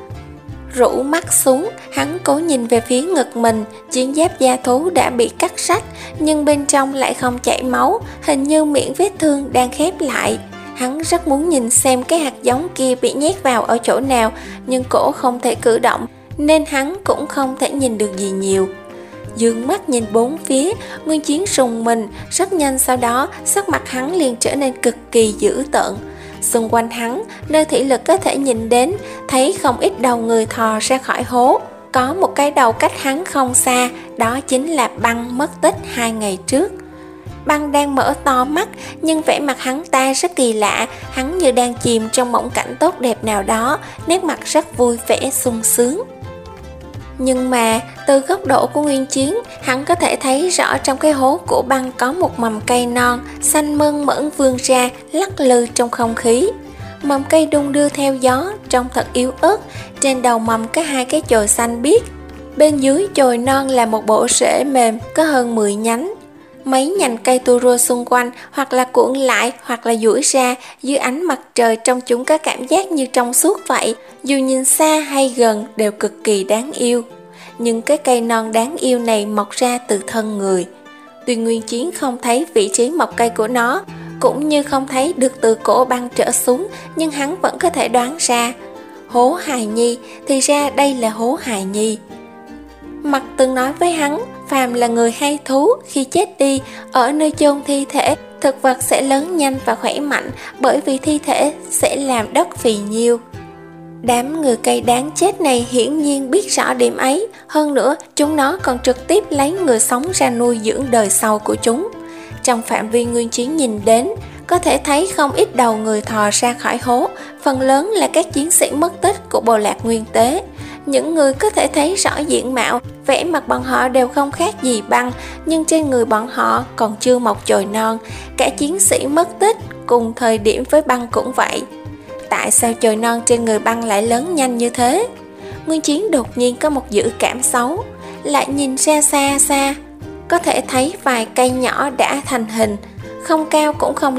Rũ mắt xuống, hắn cố nhìn về phía ngực mình. Chiến giáp da thú đã bị cắt rách, nhưng bên trong lại không chảy máu, hình như miệng vết thương đang khép lại. Hắn rất muốn nhìn xem cái hạt giống kia bị nhét vào ở chỗ nào, nhưng cổ không thể cử động, nên hắn cũng không thể nhìn được gì nhiều. Dương mắt nhìn bốn phía, Nguyên Chiến rùng mình, rất nhanh sau đó sắc mặt hắn liền trở nên cực kỳ dữ tợn. Xung quanh hắn, nơi thị lực có thể nhìn đến, thấy không ít đầu người thò ra khỏi hố. Có một cái đầu cách hắn không xa, đó chính là Băng mất tích hai ngày trước. Băng đang mở to mắt, nhưng vẻ mặt hắn ta rất kỳ lạ, hắn như đang chìm trong mộng cảnh tốt đẹp nào đó, nét mặt rất vui vẻ sung sướng. Nhưng mà, từ góc độ của Nguyên Chiến, hắn có thể thấy rõ trong cái hố của Băng có một mầm cây non, xanh mơn mởn vươn ra, lắc lư trong không khí. Mầm cây đung đưa theo gió, trông thật yếu ớt, trên đầu mầm có hai cái chồi xanh biếc. Bên dưới chồi non là một bộ rễ mềm, có hơn mười nhánh. Mấy nhành cây tu rua xung quanh hoặc là cuộn lại hoặc là duỗi ra, dưới ánh mặt trời trong chúng có cảm giác như trong suốt vậy, dù nhìn xa hay gần đều cực kỳ đáng yêu. Nhưng cái cây non đáng yêu này mọc ra từ thân người. Tuy Nguyên Chiến không thấy vị trí mọc cây của nó, cũng như không thấy được từ cổ Băng trở xuống, nhưng hắn vẫn có thể đoán ra. Hố hài nhi, thì ra đây là hố hài nhi. Mặt từng nói với hắn, phàm là người hay thú, khi chết đi, ở nơi chôn thi thể, thực vật sẽ lớn nhanh và khỏe mạnh, bởi vì thi thể sẽ làm đất phì nhiêu. Đám người cây đáng chết này hiển nhiên biết rõ điểm ấy, hơn nữa chúng nó còn trực tiếp lấy người sống ra nuôi dưỡng đời sau của chúng. Trong phạm vi Nguyên Chiến nhìn đến, có thể thấy không ít đầu người thò ra khỏi hố, phần lớn là các chiến sĩ mất tích của bộ lạc Nguyên Tế. Những người có thể thấy rõ diện mạo, vẻ mặt bọn họ đều không khác gì Băng, nhưng trên người bọn họ còn chưa mọc chồi non. Cả chiến sĩ mất tích cùng thời điểm với Băng cũng vậy. Tại sao chồi non trên người Băng lại lớn nhanh như thế? Nguyên Chiến đột nhiên có một dự cảm xấu. Lại nhìn ra xa xa, có thể thấy vài cây nhỏ đã thành hình, không cao cũng không lớn,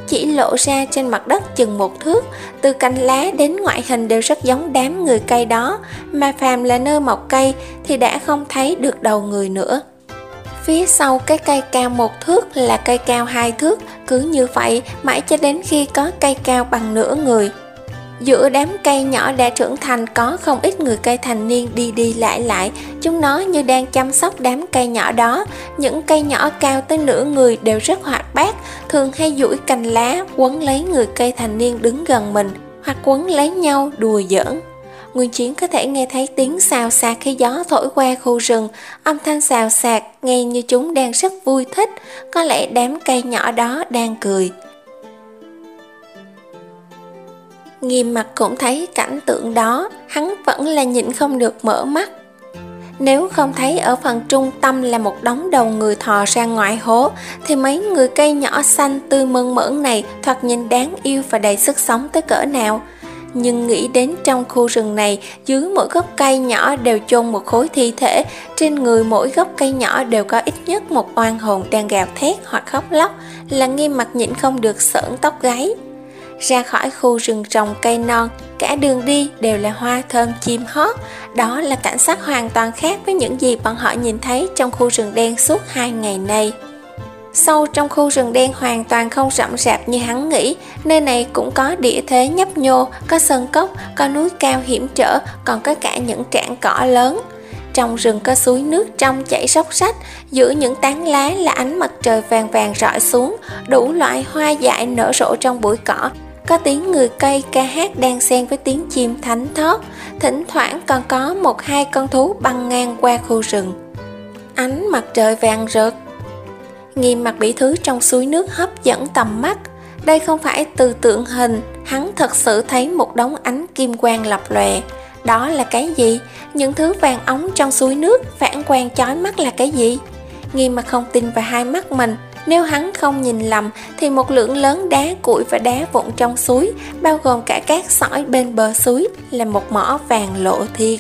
chỉ lộ ra trên mặt đất chừng một thước, từ cành lá đến ngoại hình đều rất giống đám người cây đó, mà phàm là nơi mọc cây thì đã không thấy được đầu người nữa. Phía sau cái cây cao một thước là cây cao hai thước, cứ như vậy mãi cho đến khi có cây cao bằng nửa người. Giữa đám cây nhỏ đã trưởng thành có không ít người cây thành niên đi đi lại lại, chúng nó như đang chăm sóc đám cây nhỏ đó. Những cây nhỏ cao tới nửa người đều rất hoạt bát, thường hay duỗi cành lá quấn lấy người cây thành niên đứng gần mình, hoặc quấn lấy nhau đùa giỡn. Nguyên Chiến có thể nghe thấy tiếng xào xạc khi gió thổi qua khu rừng, âm thanh xào xạc nghe như chúng đang rất vui thích, có lẽ đám cây nhỏ đó đang cười. Nghiêm Mặt cũng thấy cảnh tượng đó, hắn vẫn là nhịn không được mở mắt. Nếu không thấy ở phần trung tâm là một đống đầu người thò ra ngoài hố, thì mấy người cây nhỏ xanh tươi mơn mởn này thoạt nhìn đáng yêu và đầy sức sống tới cỡ nào. Nhưng nghĩ đến trong khu rừng này, dưới mỗi gốc cây nhỏ đều chôn một khối thi thể, trên người mỗi gốc cây nhỏ đều có ít nhất một oan hồn đang gào thét hoặc khóc lóc, là Nghiêm Mặt nhịn không được sởn tóc gáy. Ra khỏi khu rừng trồng cây non, cả đường đi đều là hoa thơm chim hót. Đó là cảnh sắc hoàn toàn khác với những gì bọn họ nhìn thấy trong khu rừng đen suốt hai ngày nay. Sâu trong khu rừng đen hoàn toàn không rậm rạp như hắn nghĩ. Nơi này cũng có địa thế nhấp nhô, có sơn cốc, có núi cao hiểm trở, còn có cả những trảng cỏ lớn. Trong rừng có suối nước trong chảy róc rách, giữa những tán lá là ánh mặt trời vàng vàng rọi xuống, đủ loại hoa dại nở rộ trong bụi cỏ. Có tiếng người cây ca hát đan xen với tiếng chim thánh thót, thỉnh thoảng còn có một hai con thú băng ngang qua khu rừng. Ánh mặt trời vàng rực. Nghiêm Mặt bị thứ trong suối nước hấp dẫn tầm mắt. Đây không phải từ tượng hình, hắn thật sự thấy một đống ánh kim quang lập lòe. Đó là cái gì? Những thứ vàng óng trong suối nước phản quang chói mắt là cái gì? Nghiêm Mặt không tin vào hai mắt mình. Nếu hắn không nhìn lầm thì một lượng lớn đá cuội và đá vụn trong suối, bao gồm cả cát sỏi bên bờ suối, là một mỏ vàng lộ thiên.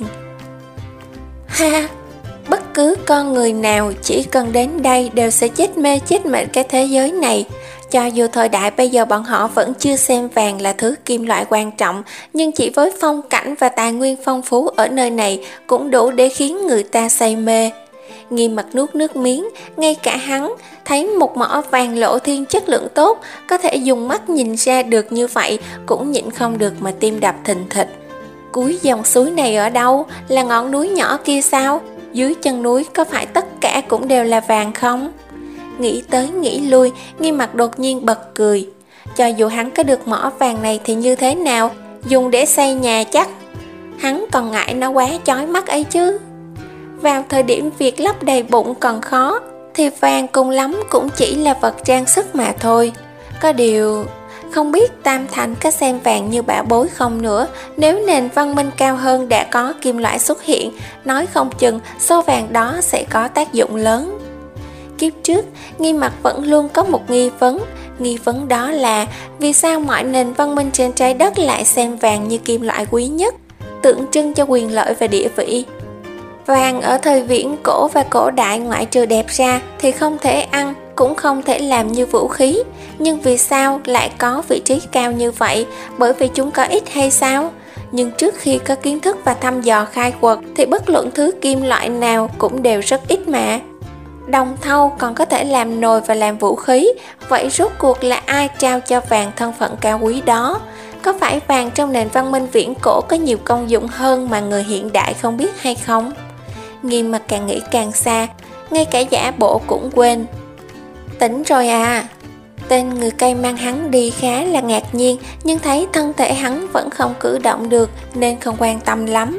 Ha! Bất cứ con người nào chỉ cần đến đây đều sẽ chết mê chết mệt cái thế giới này. Cho dù thời đại bây giờ bọn họ vẫn chưa xem vàng là thứ kim loại quan trọng, nhưng chỉ với phong cảnh và tài nguyên phong phú ở nơi này cũng đủ để khiến người ta say mê. Nghiêm Mặt nuốt nước miếng, ngay cả hắn thấy một mỏ vàng lộ thiên chất lượng tốt, có thể dùng mắt nhìn ra được như vậy, cũng nhịn không được mà tim đập thình thịch. Cuối dòng suối này ở đâu? Là ngọn núi nhỏ kia sao? Dưới chân núi có phải tất cả cũng đều là vàng không? Nghĩ tới nghĩ lui, Nghiêm Mặt đột nhiên bật cười. Cho dù hắn có được mỏ vàng này thì như thế nào? Dùng để xây nhà chắc. Hắn còn ngại nó quá chói mắt ấy chứ. Vào thời điểm việc lấp đầy bụng còn khó, thì vàng cùng lắm cũng chỉ là vật trang sức mà thôi. Có điều, không biết Tam Thành có xem vàng như bảo bối không nữa. Nếu nền văn minh cao hơn đã có kim loại xuất hiện, nói không chừng số vàng đó sẽ có tác dụng lớn. Kiếp trước, Nghiêm Mặt vẫn luôn có một nghi vấn. Nghi vấn đó là vì sao mọi nền văn minh trên trái đất lại xem vàng như kim loại quý nhất, tượng trưng cho quyền lợi và địa vị. Vàng ở thời viễn cổ và cổ đại ngoại trừ đẹp ra thì không thể ăn, cũng không thể làm như vũ khí. Nhưng vì sao lại có vị trí cao như vậy? Bởi vì chúng có ít hay sao? Nhưng trước khi có kiến thức và thăm dò khai quật thì bất luận thứ kim loại nào cũng đều rất ít mà. Đồng thau còn có thể làm nồi và làm vũ khí. Vậy rốt cuộc là ai trao cho vàng thân phận cao quý đó? Có phải vàng trong nền văn minh viễn cổ có nhiều công dụng hơn mà người hiện đại không biết hay không? Nghiêm Mặt càng nghĩ càng xa, ngay cả giả bộ cũng quên. Tỉnh rồi à? Tên người cây mang hắn đi khá là ngạc nhiên, nhưng thấy thân thể hắn vẫn không cử động được nên không quan tâm lắm.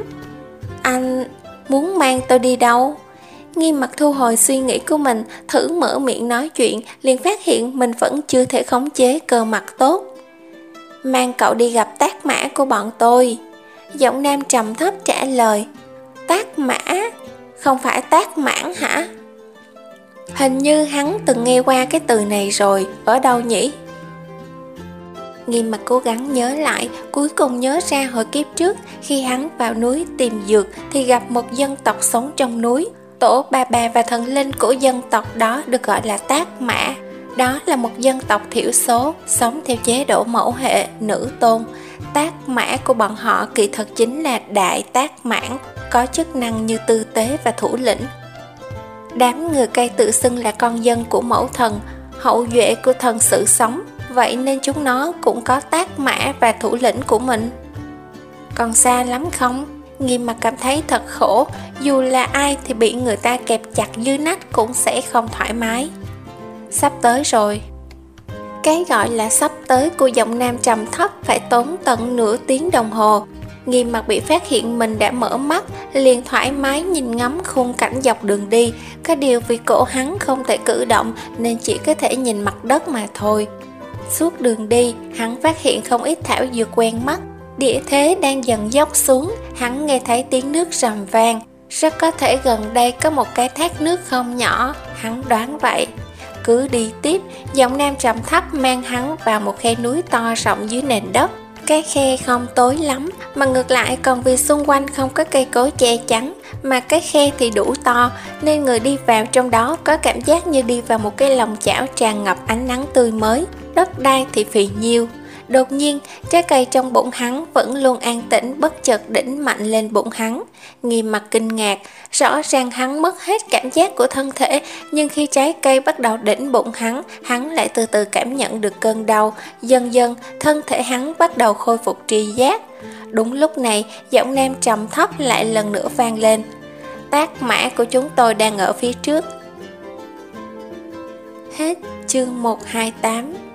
Anh muốn mang tôi đi đâu? Nghiêm Mặt thu hồi suy nghĩ của mình, thử mở miệng nói chuyện, liền phát hiện mình vẫn chưa thể khống chế cơ mặt tốt. Mang cậu đi gặp tác mã của bọn tôi. Giọng nam trầm thấp trả lời. Tác mã? Không phải tác mãn hả? Hình như hắn từng nghe qua cái từ này rồi, ở đâu nhỉ? Nghiêm Mặt cố gắng nhớ lại, cuối cùng nhớ ra hồi kiếp trước, khi hắn vào núi tìm dược thì gặp một dân tộc sống trong núi. Tổ bà bà và thần linh của dân tộc đó được gọi là tác mã. Đó là một dân tộc thiểu số, sống theo chế độ mẫu hệ, nữ tôn. Tác mã của bọn họ kỳ thực chính là đại tác mãn, có chức năng như tư tế và thủ lĩnh. Đám người Cây tự xưng là con dân của mẫu thần, hậu duệ của thần sự sống, vậy nên chúng nó cũng có tác mã và thủ lĩnh của mình. Còn xa lắm không? Nghiêm Mặc cảm thấy thật khổ, dù là ai thì bị người ta kẹp chặt như nách cũng sẽ không thoải mái. Sắp tới rồi. Cái gọi là sắp tới của giọng nam trầm thấp phải tốn tận nửa tiếng đồng hồ. Nghiêm Mặc bị phát hiện mình đã mở mắt, liền thoải mái nhìn ngắm khung cảnh dọc đường đi. Có điều vì cổ hắn không thể cử động nên chỉ có thể nhìn mặt đất mà thôi. Suốt đường đi, hắn phát hiện không ít thảo dược quen mắt. Địa thế đang dần dốc xuống, hắn nghe thấy tiếng nước rầm vang. Rất có thể gần đây có một cái thác nước không nhỏ, hắn đoán vậy. Cứ đi tiếp, giọng nam trầm thấp mang hắn vào một khe núi to rộng dưới nền đất. Cái khe không tối lắm, mà ngược lại còn vì xung quanh không có cây cối che chắn, mà cái khe thì đủ to, nên người đi vào trong đó có cảm giác như đi vào một cái lòng chảo tràn ngập ánh nắng tươi mới, đất đai thì phì nhiêu. Đột nhiên, trái cây trong bụng hắn vẫn luôn an tĩnh, bất chợt đỉnh mạnh lên bụng hắn. Nghiêm Mặc kinh ngạc, rõ ràng hắn mất hết cảm giác của thân thể, nhưng khi trái cây bắt đầu đỉnh bụng hắn, hắn lại từ từ cảm nhận được cơn đau. Dần dần, thân thể hắn bắt đầu khôi phục tri giác. Đúng lúc này, giọng nam trầm thấp lại lần nữa vang lên. Tác mã của chúng tôi đang ở phía trước. Hết chương một trăm hai mươi tám.